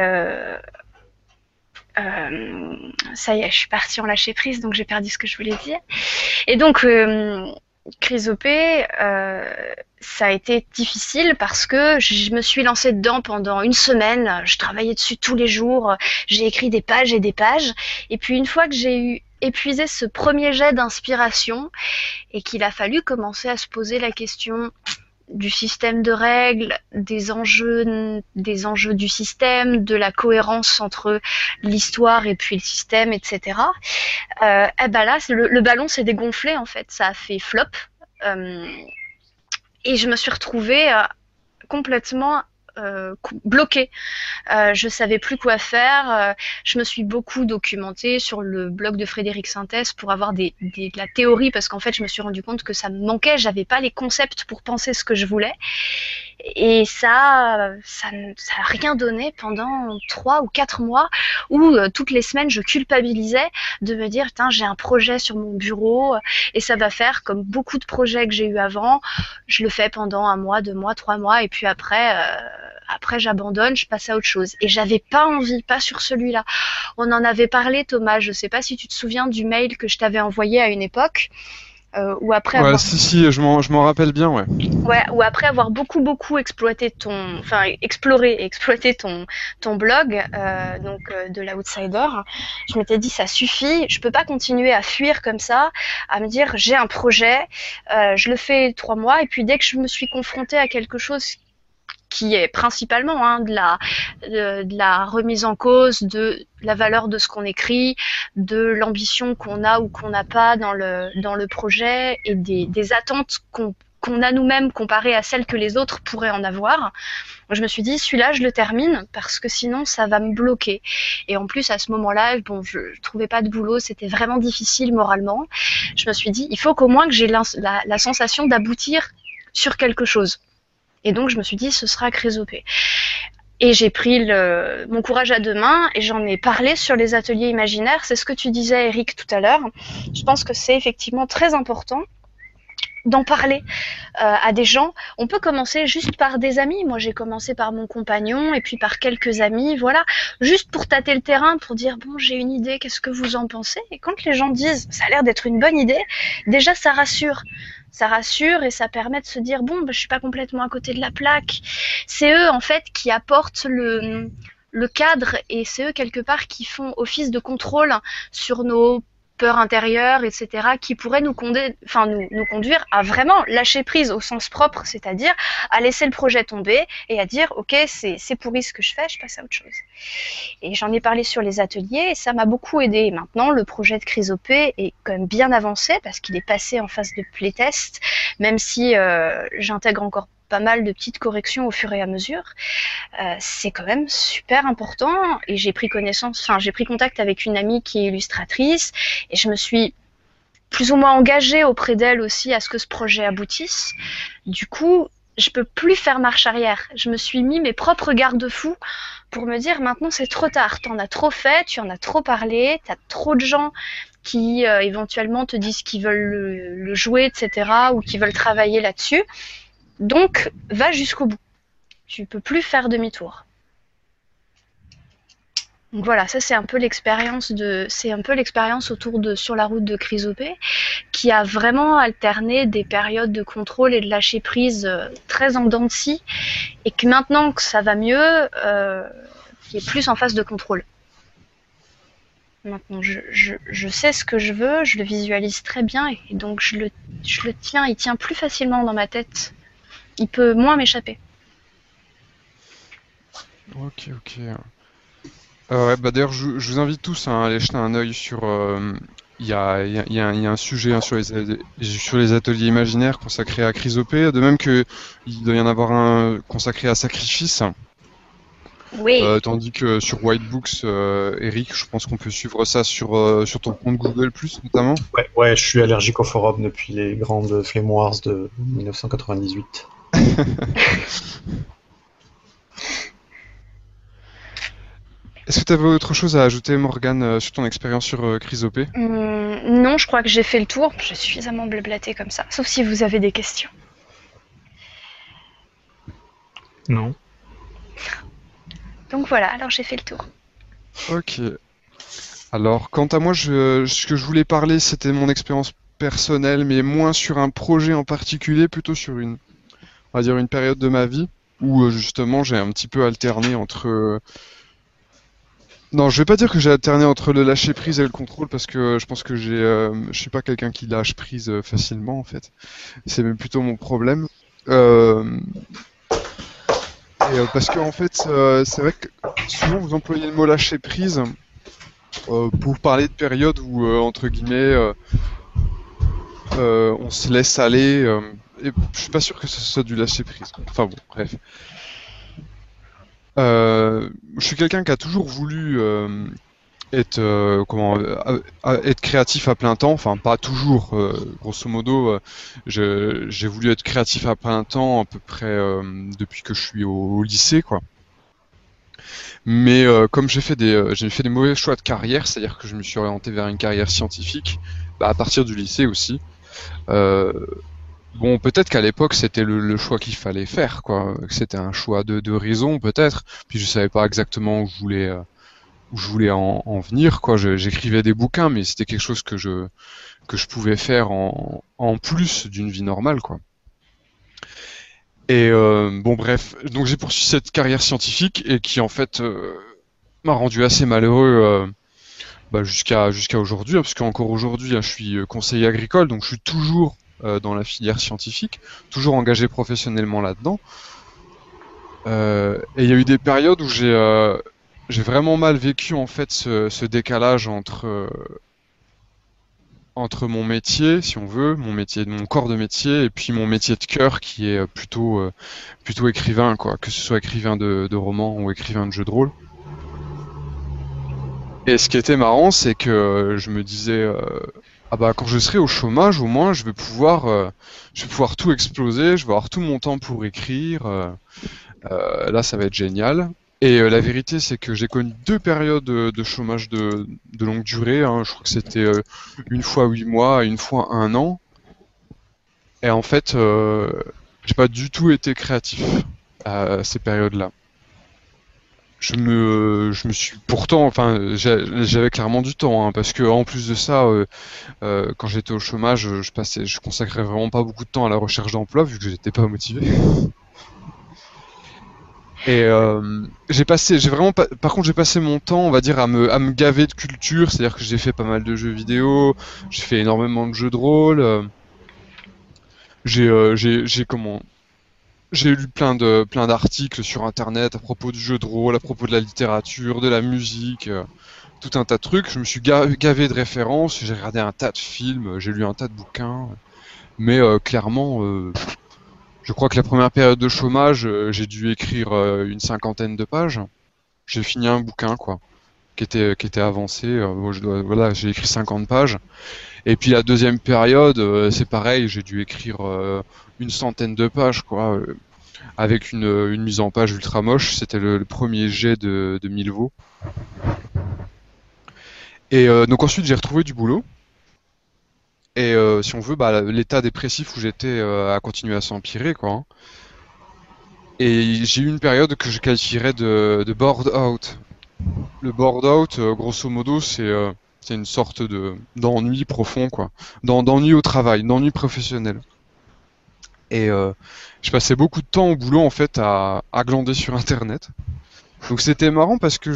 ça y est, je suis partie en lâcher prise, donc j'ai perdu ce que je voulais dire. Et donc, Chrysopée, ça a été difficile parce que je me suis lancée dedans pendant 1 semaine. Je travaillais dessus tous les jours. J'ai écrit des pages et des pages. Et puis, une fois que j'ai épuisé ce premier jet d'inspiration et qu'il a fallu commencer à se poser la question du système de règles, des enjeux du système, de la cohérence entre l'histoire et puis le système, etc. Là, le ballon s'est dégonflé en fait, ça a fait flop, et je me suis retrouvée complètement bloquée. Je savais plus quoi faire. Je me suis beaucoup documentée sur le blog de Frédéric Sintès pour avoir de la théorie, parce qu'en fait je me suis rendu compte que ça me manquait, j'avais pas les concepts pour penser ce que je voulais, et ça a rien donné pendant 3 ou 4 mois où toutes les semaines je culpabilisais de me dire putain, j'ai un projet sur mon bureau et ça va faire comme beaucoup de projets que j'ai eu avant, je le fais pendant 1 mois, 2 mois, 3 mois et puis après j'abandonne, je passe à autre chose. Et j'avais pas envie, pas sur celui-là. On en avait parlé, Thomas, je sais pas si tu te souviens du mail que je t'avais envoyé à une époque, ou après Ouais, avoir... si, je m'en rappelle bien, ouais. Ouais, ou après avoir beaucoup exploré et exploité ton blog, de l'Outsider, je m'étais dit ça suffit, je peux pas continuer à fuir comme ça, à me dire j'ai un projet, je le fais 3 mois et puis dès que je me suis confrontée à quelque chose qui est principalement de la remise en cause de la valeur de ce qu'on écrit, de l'ambition qu'on a ou qu'on n'a pas dans le projet et des attentes qu'on a nous-mêmes comparée à celle que les autres pourraient en avoir. Je me suis dit, celui-là, je le termine parce que sinon, ça va me bloquer. Et en plus, à ce moment-là, bon, je trouvais pas de boulot, c'était vraiment difficile moralement. Je me suis dit, il faut qu'au moins que j'ai la sensation d'aboutir sur quelque chose. Et donc, je me suis dit, ce sera Chrysopée. Et j'ai pris mon courage à deux mains et j'en ai parlé sur les ateliers imaginaires. C'est ce que tu disais, Eric, tout à l'heure. Je pense que c'est effectivement très important d'en parler à des gens. On peut commencer juste par des amis. Moi, j'ai commencé par mon compagnon et puis par quelques amis, voilà, juste pour tâter le terrain, pour dire bon, j'ai une idée, qu'est-ce que vous en pensez? Et quand les gens disent ça a l'air d'être une bonne idée, déjà ça rassure. Ça rassure et ça permet de se dire bon, je suis pas complètement à côté de la plaque. C'est eux en fait qui apportent le cadre et c'est eux quelque part qui font office de contrôle sur nos peurs intérieures, etc., qui pourraient nous conduire à vraiment lâcher prise au sens propre, c'est-à-dire à laisser le projet tomber et à dire ok, c'est pourri ce que je fais, je passe à autre chose. Et j'en ai parlé sur les ateliers et ça m'a beaucoup aidé. Maintenant, le projet de Chrysopée est quand même bien avancé parce qu'il est passé en phase de playtest, même si j'intègre encore pas mal de petites corrections au fur et à mesure. C'est quand même super important et j'ai pris contact avec une amie qui est illustratrice et je me suis plus ou moins engagée auprès d'elle aussi à ce que ce projet aboutisse. Du coup, je peux plus faire marche arrière. Je me suis mis mes propres garde-fous pour me dire maintenant c'est trop tard, t'en as trop fait, tu en as trop parlé, t'as trop de gens qui éventuellement te disent qu'ils veulent le jouer, etc., ou qui veulent travailler là-dessus. Donc, va jusqu'au bout. Tu peux plus faire demi-tour. Donc voilà, ça c'est un peu l'expérience autour de Sur la route de Chrysopée, qui a vraiment alterné des périodes de contrôle et de lâcher prise très en dents de scie, et que maintenant que ça va mieux, qui est plus en phase de contrôle. Maintenant, je sais ce que je veux, je le visualise très bien, et donc je le tiens, il tient plus facilement dans ma tête. Il peut moins m'échapper. Ok. Ouais, bah d'ailleurs, je vous invite tous à aller jeter un œil sur. Il y a un sujet sur les ateliers imaginaires consacrés à Chrysopée, de même que il doit y en avoir un consacré à Sacrifice. Oui. Tandis que sur Whitebooks, Eric, je pense qu'on peut suivre ça sur ton compte Google+, notamment. Ouais, je suis allergique au forum depuis les grandes Flamewards de 1998. Est-ce que tu avais autre chose à ajouter, Morgane, sur ton expérience sur Chrysopée? Non, je crois que j'ai fait le tour. J'ai suffisamment blablaté comme ça, sauf si vous avez des questions. Non. Donc voilà, alors j'ai fait le tour. Ok. Alors, quant à moi, ce que je voulais parler, c'était mon expérience personnelle, mais moins sur un projet en particulier, plutôt sur on va dire une période de ma vie où justement j'ai un petit peu alterné entre. Non, je vais pas dire que j'ai alterné entre le lâcher prise et le contrôle parce que je pense que je suis pas quelqu'un qui lâche prise facilement en fait. C'est même plutôt mon problème. Parce que en fait, c'est vrai que souvent vous employez le mot lâcher prise pour parler de périodes où entre guillemets on se laisse aller. Et je suis pas sûr que ce soit du lâcher prise. Enfin bon, bref. Je suis quelqu'un qui a toujours voulu être être créatif à plein temps. Enfin, pas toujours. Grosso modo, j'ai voulu être créatif à plein temps à peu près depuis que je suis au lycée, quoi. Mais comme j'ai fait des mauvais choix de carrière, c'est-à-dire que je me suis orienté vers une carrière scientifique, bah, à partir du lycée aussi. Bon, peut-être qu'à l'époque c'était le choix qu'il fallait faire, quoi. Que c'était un choix de raison, peut-être. Puis je savais pas exactement où je voulais en venir, quoi. J'écrivais des bouquins, mais c'était quelque chose que je pouvais faire en plus d'une vie normale, quoi. Et bon, bref, donc j'ai poursuivi cette carrière scientifique et qui en fait m'a rendu assez malheureux bah, jusqu'à aujourd'hui, hein, parce qu'encore aujourd'hui, hein, je suis conseiller agricole, donc je suis toujours dans la filière scientifique, toujours engagé professionnellement là-dedans. Et il y a eu des périodes où j'ai vraiment mal vécu en fait ce décalage entre entre mon métier, si on veut, mon corps de métier, et puis mon métier de cœur qui est plutôt écrivain, quoi, que ce soit écrivain de romans ou écrivain de jeux de rôle. Et ce qui était marrant, c'est que je me disais, ah bah quand je serai au chômage, au moins je vais pouvoir tout exploser, je vais avoir tout mon temps pour écrire. Là, ça va être génial. Et la vérité, c'est que j'ai connu deux périodes de chômage de longue durée, hein. Je crois que c'était une fois 8 mois, une fois un an. Et en fait, j'ai pas du tout été créatif à ces périodes-là. Je me suis pourtant, enfin, j'avais clairement du temps, hein, parce que en plus de ça, quand j'étais au chômage, je consacrais vraiment pas beaucoup de temps à la recherche d'emploi vu que j'étais pas motivé. Et j'ai vraiment pas, par contre, j'ai passé mon temps, on va dire, à me gaver de culture, c'est-à-dire que j'ai fait pas mal de jeux vidéo, j'ai fait énormément de jeux de rôle, j'ai comment, j'ai lu plein d'articles sur Internet à propos du jeu de rôle, à propos de la littérature, de la musique, tout un tas de trucs. Je me suis gavé de références, j'ai regardé un tas de films, j'ai lu un tas de bouquins, mais clairement, je crois que la première période de chômage, j'ai dû écrire une cinquantaine de pages. J'ai fini un bouquin, quoi, qui était avancé. Voilà, j'ai écrit 50 pages. Et puis la deuxième période, c'est pareil, j'ai dû écrire une centaine de pages, quoi, avec une mise en page ultra moche. C'était le premier jet de Milvaux. Et donc ensuite, j'ai retrouvé du boulot. Et si on veut, bah, l'état dépressif où j'étais a continué à s'empirer, quoi, hein. Et j'ai eu une période que je qualifierais de bored out. Le bored out, grosso modo, c'est une sorte d'ennui profond, quoi. D'ennui au travail, d'ennui professionnel. Et je passais beaucoup de temps au boulot, en fait, à glander sur Internet. Donc c'était marrant parce que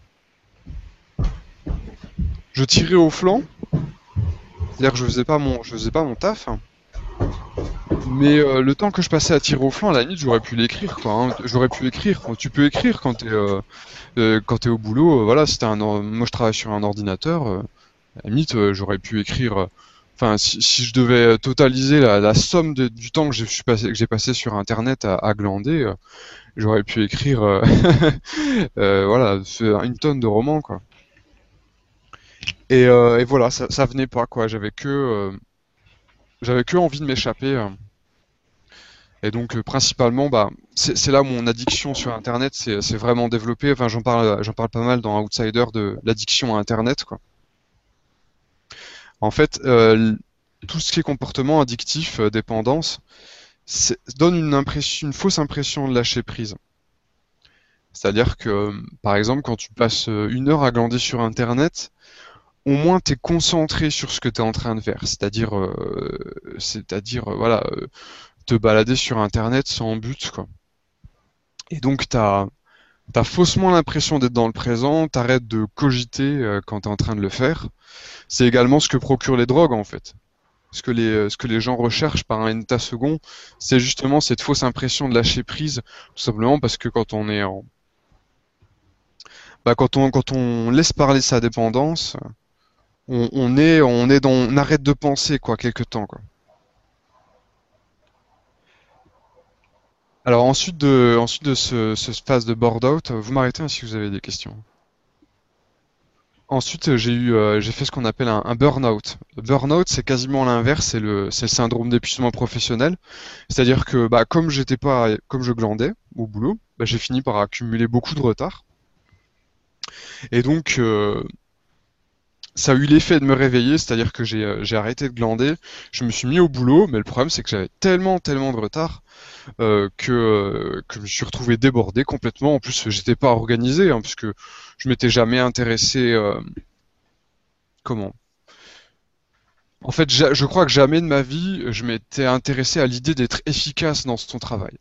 je tirais au flanc, c'est-à-dire que je faisais pas mon taf, hein. Mais le temps que je passais à tirer au flanc, à la limite, j'aurais pu l'écrire, quoi, hein. J'aurais pu écrire. Tu peux écrire quand t'es au boulot. Voilà, moi je travaille sur un ordinateur. À la limite, j'aurais pu écrire. Enfin, si je devais totaliser la somme du temps que j'ai passé sur Internet à glander, j'aurais pu écrire, voilà, une tonne de romans, quoi. Et voilà, ça venait pas, quoi. J'avais que envie de m'échapper. Et donc principalement, bah, c'est là où mon addiction sur Internet c'est vraiment développé. Enfin, j'en parle pas mal dans Outsider de l'addiction à Internet, quoi. En fait, tout ce qui est comportement addictif, dépendance, donne une fausse impression de lâcher prise. C'est-à-dire que, par exemple, quand tu passes 1 heure à glander sur Internet, au moins t'es concentré sur ce que t'es en train de faire. C'est-à-dire, voilà, te balader sur Internet sans but, quoi. Et donc t'as faussement l'impression d'être dans le présent, t'arrêtes de cogiter quand t'es en train de le faire. C'est également ce que procurent les drogues, en fait. Ce que les gens recherchent par un état second, c'est justement cette fausse impression de lâcher prise, tout simplement parce que quand on laisse parler sa dépendance, on arrête de penser, quoi, quelque temps, quoi. Alors ensuite de ce phase de board out, vous m'arrêtez, hein, si vous avez des questions. Ensuite, j'ai fait ce qu'on appelle un burn-out. Le burn-out, c'est quasiment l'inverse, c'est le syndrome d'épuisement professionnel. C'est-à-dire que, bah, comme je glandais au boulot, bah, j'ai fini par accumuler beaucoup de retard. Et donc, ça a eu l'effet de me réveiller, c'est-à-dire que j'ai arrêté de glander, je me suis mis au boulot, mais le problème, c'est que j'avais tellement de retard que je me suis retrouvé débordé complètement. En plus, j'étais pas organisé, hein, puisque je m'étais jamais intéressé. Comment? En fait, je crois que jamais de ma vie, je m'étais intéressé à l'idée d'être efficace dans son travail.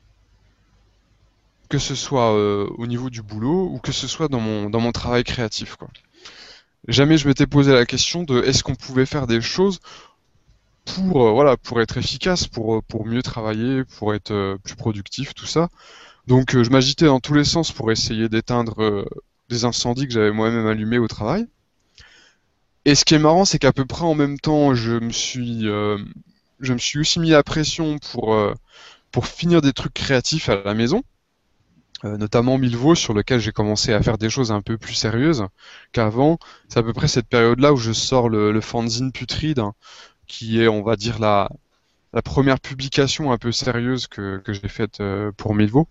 Que ce soit au niveau du boulot ou que ce soit dans mon travail créatif, quoi. Jamais je m'étais posé la question de est-ce qu'on pouvait faire des choses voilà, pour être efficace, pour mieux travailler, pour être plus productif, tout ça. Donc je m'agitais dans tous les sens pour essayer d'éteindre des incendies que j'avais moi-même allumés au travail. Et ce qui est marrant, c'est qu'à peu près en même temps, je me suis aussi mis la pression pour finir des trucs créatifs à la maison, notamment Milvaux, sur lequel j'ai commencé à faire des choses un peu plus sérieuses qu'avant. C'est à peu près cette période-là où je sors le fanzine Putride, hein, qui est, on va dire, la première publication un peu sérieuse que j'ai faite pour Milvaux.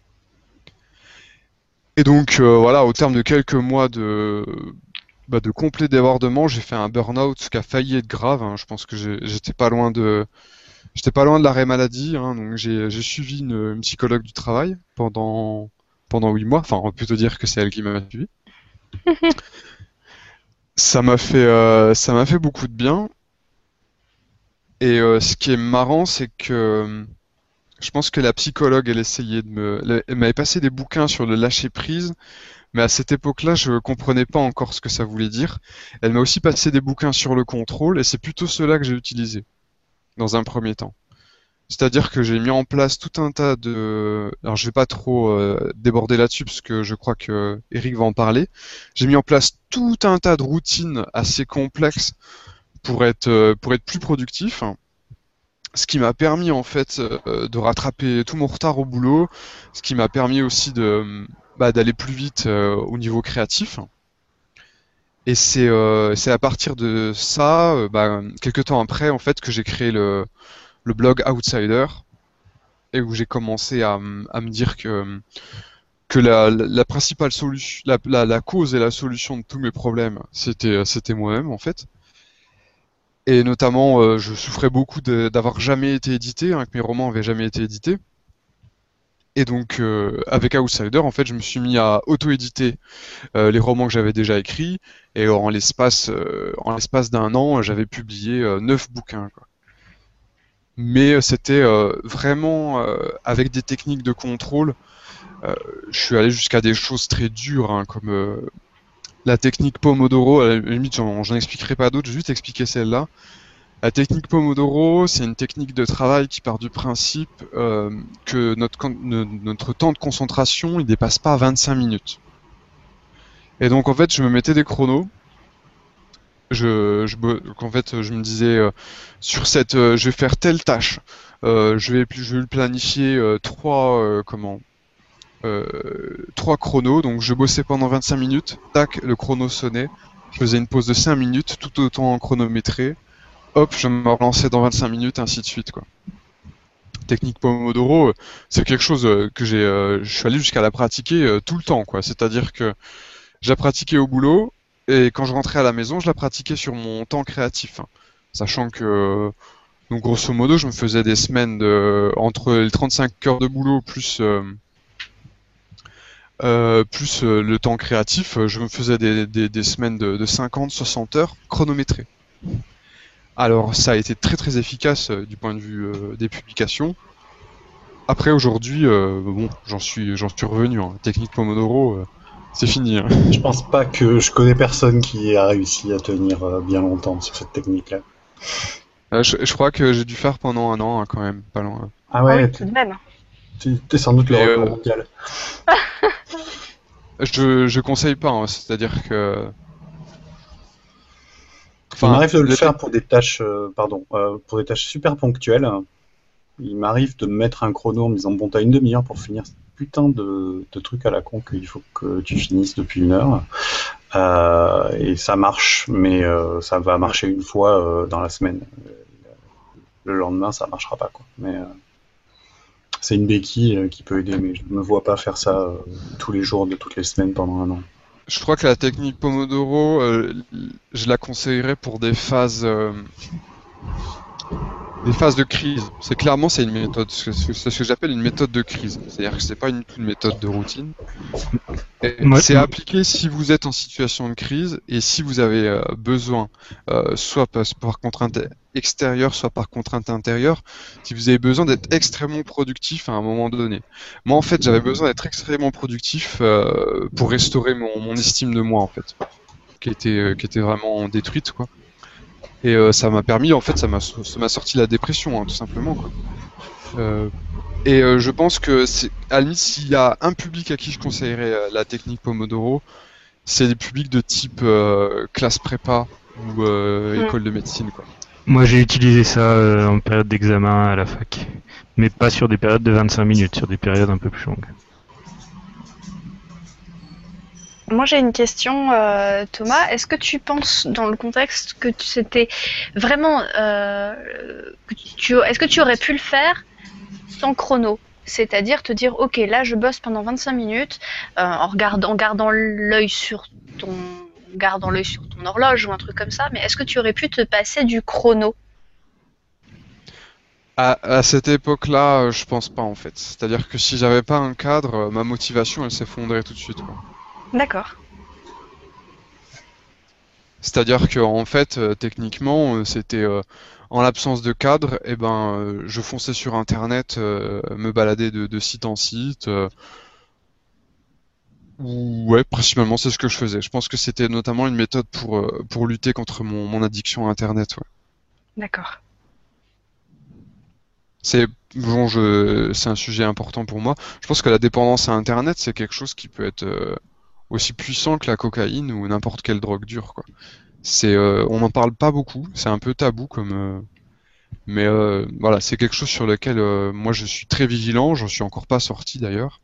Et donc voilà, au terme de quelques mois de complet débordement, j'ai fait un burn-out qui a failli être grave, hein. Je pense que j'étais pas loin de l'arrêt maladie, hein. Donc j'ai suivi une psychologue du travail pendant 8 mois. Enfin, on peut plutôt dire que c'est elle qui m'a suivi. Ça m'a fait beaucoup de bien. Et ce qui est marrant, c'est que je pense que la psychologue, elle m'avait passé des bouquins sur le lâcher prise. Mais à cette époque-là, je comprenais pas encore ce que ça voulait dire. Elle m'a aussi passé des bouquins sur le contrôle, et c'est plutôt ceux-là que j'ai utilisés dans un premier temps. C'est-à-dire que j'ai mis en place tout un tas de... Alors je vais pas trop déborder là-dessus, parce que je crois que Eric va en parler. J'ai mis en place tout un tas de routines assez complexes pour être plus productif. Ce qui m'a permis en fait de rattraper tout mon retard au boulot, ce qui m'a permis aussi d'aller plus vite au niveau créatif. Et c'est à partir de ça, quelques temps après, en fait, que j'ai créé le blog Outsider, et où j'ai commencé à me dire que la principale solution, la cause et la solution de tous mes problèmes, c'était moi-même en fait. Et notamment, je souffrais beaucoup d'avoir jamais été édité, hein, que mes romans avaient jamais été édités. Et donc, avec Outsider, en fait, je me suis mis à auto-éditer les romans que j'avais déjà écrits, et en l'espace d'un an, j'avais publié 9 bouquins, quoi. Mais c'était vraiment avec des techniques de contrôle. Je suis allé jusqu'à des choses très dures, hein, comme la technique Pomodoro. À la limite, j'en expliquerai pas d'autres, je vais juste expliquer celle-là. La technique Pomodoro, c'est une technique de travail qui part du principe que notre temps de concentration, il dépasse pas 25 minutes. Et donc en fait, je me mettais des chronos. Donc, en fait, je me disais je vais faire telle tâche. Je vais le planifier trois chronos. Donc je bossais pendant 25 minutes. Tac, le chrono sonnait. Je faisais une pause de 5 minutes, tout autant chronométré. Hop, je me relançais dans 25 minutes, ainsi de suite, quoi. Technique Pomodoro, c'est quelque chose je suis allé jusqu'à la pratiquer tout le temps, quoi. C'est-à-dire que je la pratiquais au boulot, et quand je rentrais à la maison, je la pratiquais sur mon temps créatif, hein. Sachant que, donc grosso modo, je me faisais des semaines entre les 35 heures de boulot plus le temps créatif, je me faisais des semaines de 50-60 heures chronométrées. Alors ça a été très très efficace du point de vue des publications. Après aujourd'hui, bon, j'en suis revenu, hein. Technique Pomodoro, c'est fini, hein. Je pense pas que je connais personne qui a réussi à tenir bien longtemps sur cette technique-là. Je crois que j'ai dû faire pendant 1 an, hein, quand même, pas loin. Ah ouais, tout de même. t'es sans doute le Et, record mondial. Je conseille pas, hein, c'est-à-dire que... Il m'arrive de le faire pour des tâches, pour des tâches super ponctuelles. Il m'arrive de mettre un chrono en me disant bon, t'as une demi-heure pour finir ce putain de truc à la con qu'il faut que tu finisses depuis 1 heure. Et ça marche, mais ça va marcher une fois dans la semaine. Le lendemain, ça marchera pas, quoi. Mais c'est une béquille qui peut aider, mais je ne me vois pas faire ça tous les jours de toutes les semaines pendant 1 an. Je crois que la technique Pomodoro, je la conseillerais pour des phases de crise. C'est une méthode, c'est ce que j'appelle une méthode de crise. C'est-à-dire que c'est pas une méthode de routine. C'est appliqué si vous êtes en situation de crise et si vous avez besoin, soit par contrainte extérieure, soit par contrainte intérieure, si vous avez besoin d'être extrêmement productif à un moment donné. Moi, en fait, j'avais besoin d'être extrêmement productif pour restaurer mon estime de moi, en fait, qui était vraiment détruite, quoi. Et ça m'a permis, en fait, ça m'a sorti la dépression, hein, tout simplement, quoi. Je pense que à la limite, s'il y a un public à qui je conseillerais la technique Pomodoro, c'est des publics de type classe prépa, ou école de médecine, quoi. Moi, j'ai utilisé ça en période d'examen à la fac. Mais pas sur des périodes de 25 minutes, sur des périodes un peu plus longues. Moi, j'ai une question, Thomas. Est-ce que tu penses, dans le contexte, que c'était vraiment... est-ce que tu aurais pu le faire sans chrono? C'est-à-dire te dire, ok, là, je bosse pendant 25 minutes, en gardant l'œil sur ton... gardant l'œil sur ton horloge ou un truc comme ça, mais est-ce que tu aurais pu te passer du chrono? À cette époque-là, je pense pas en fait. C'est-à-dire que si j'avais pas un cadre, ma motivation elle s'effondrait tout de suite, quoi. D'accord. C'est-à-dire que en fait, techniquement, c'était en l'absence de cadre, et ben, je fonçais sur Internet, me balader de site en site. Ouais, principalement c'est ce que je faisais. Je pense que c'était notamment une méthode pour lutter contre mon addiction à Internet. Ouais. D'accord. C'est bon, c'est un sujet important pour moi. Je pense que la dépendance à Internet, c'est quelque chose qui peut être aussi puissant que la cocaïne ou n'importe quelle drogue dure, quoi. On n'en parle pas beaucoup, c'est un peu tabou mais voilà, c'est quelque chose sur lequel moi je suis très vigilant. J'en suis encore pas sorti d'ailleurs.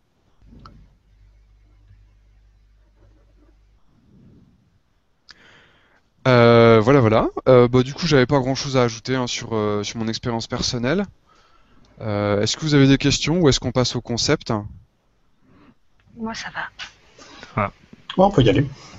Voilà, voilà. Bah, du coup, j'avais pas grand-chose à ajouter hein, sur mon expérience personnelle. Est-ce que vous avez des questions ou est-ce qu'on passe au concept? Moi, ça va. Ah. Bon, on peut y aller.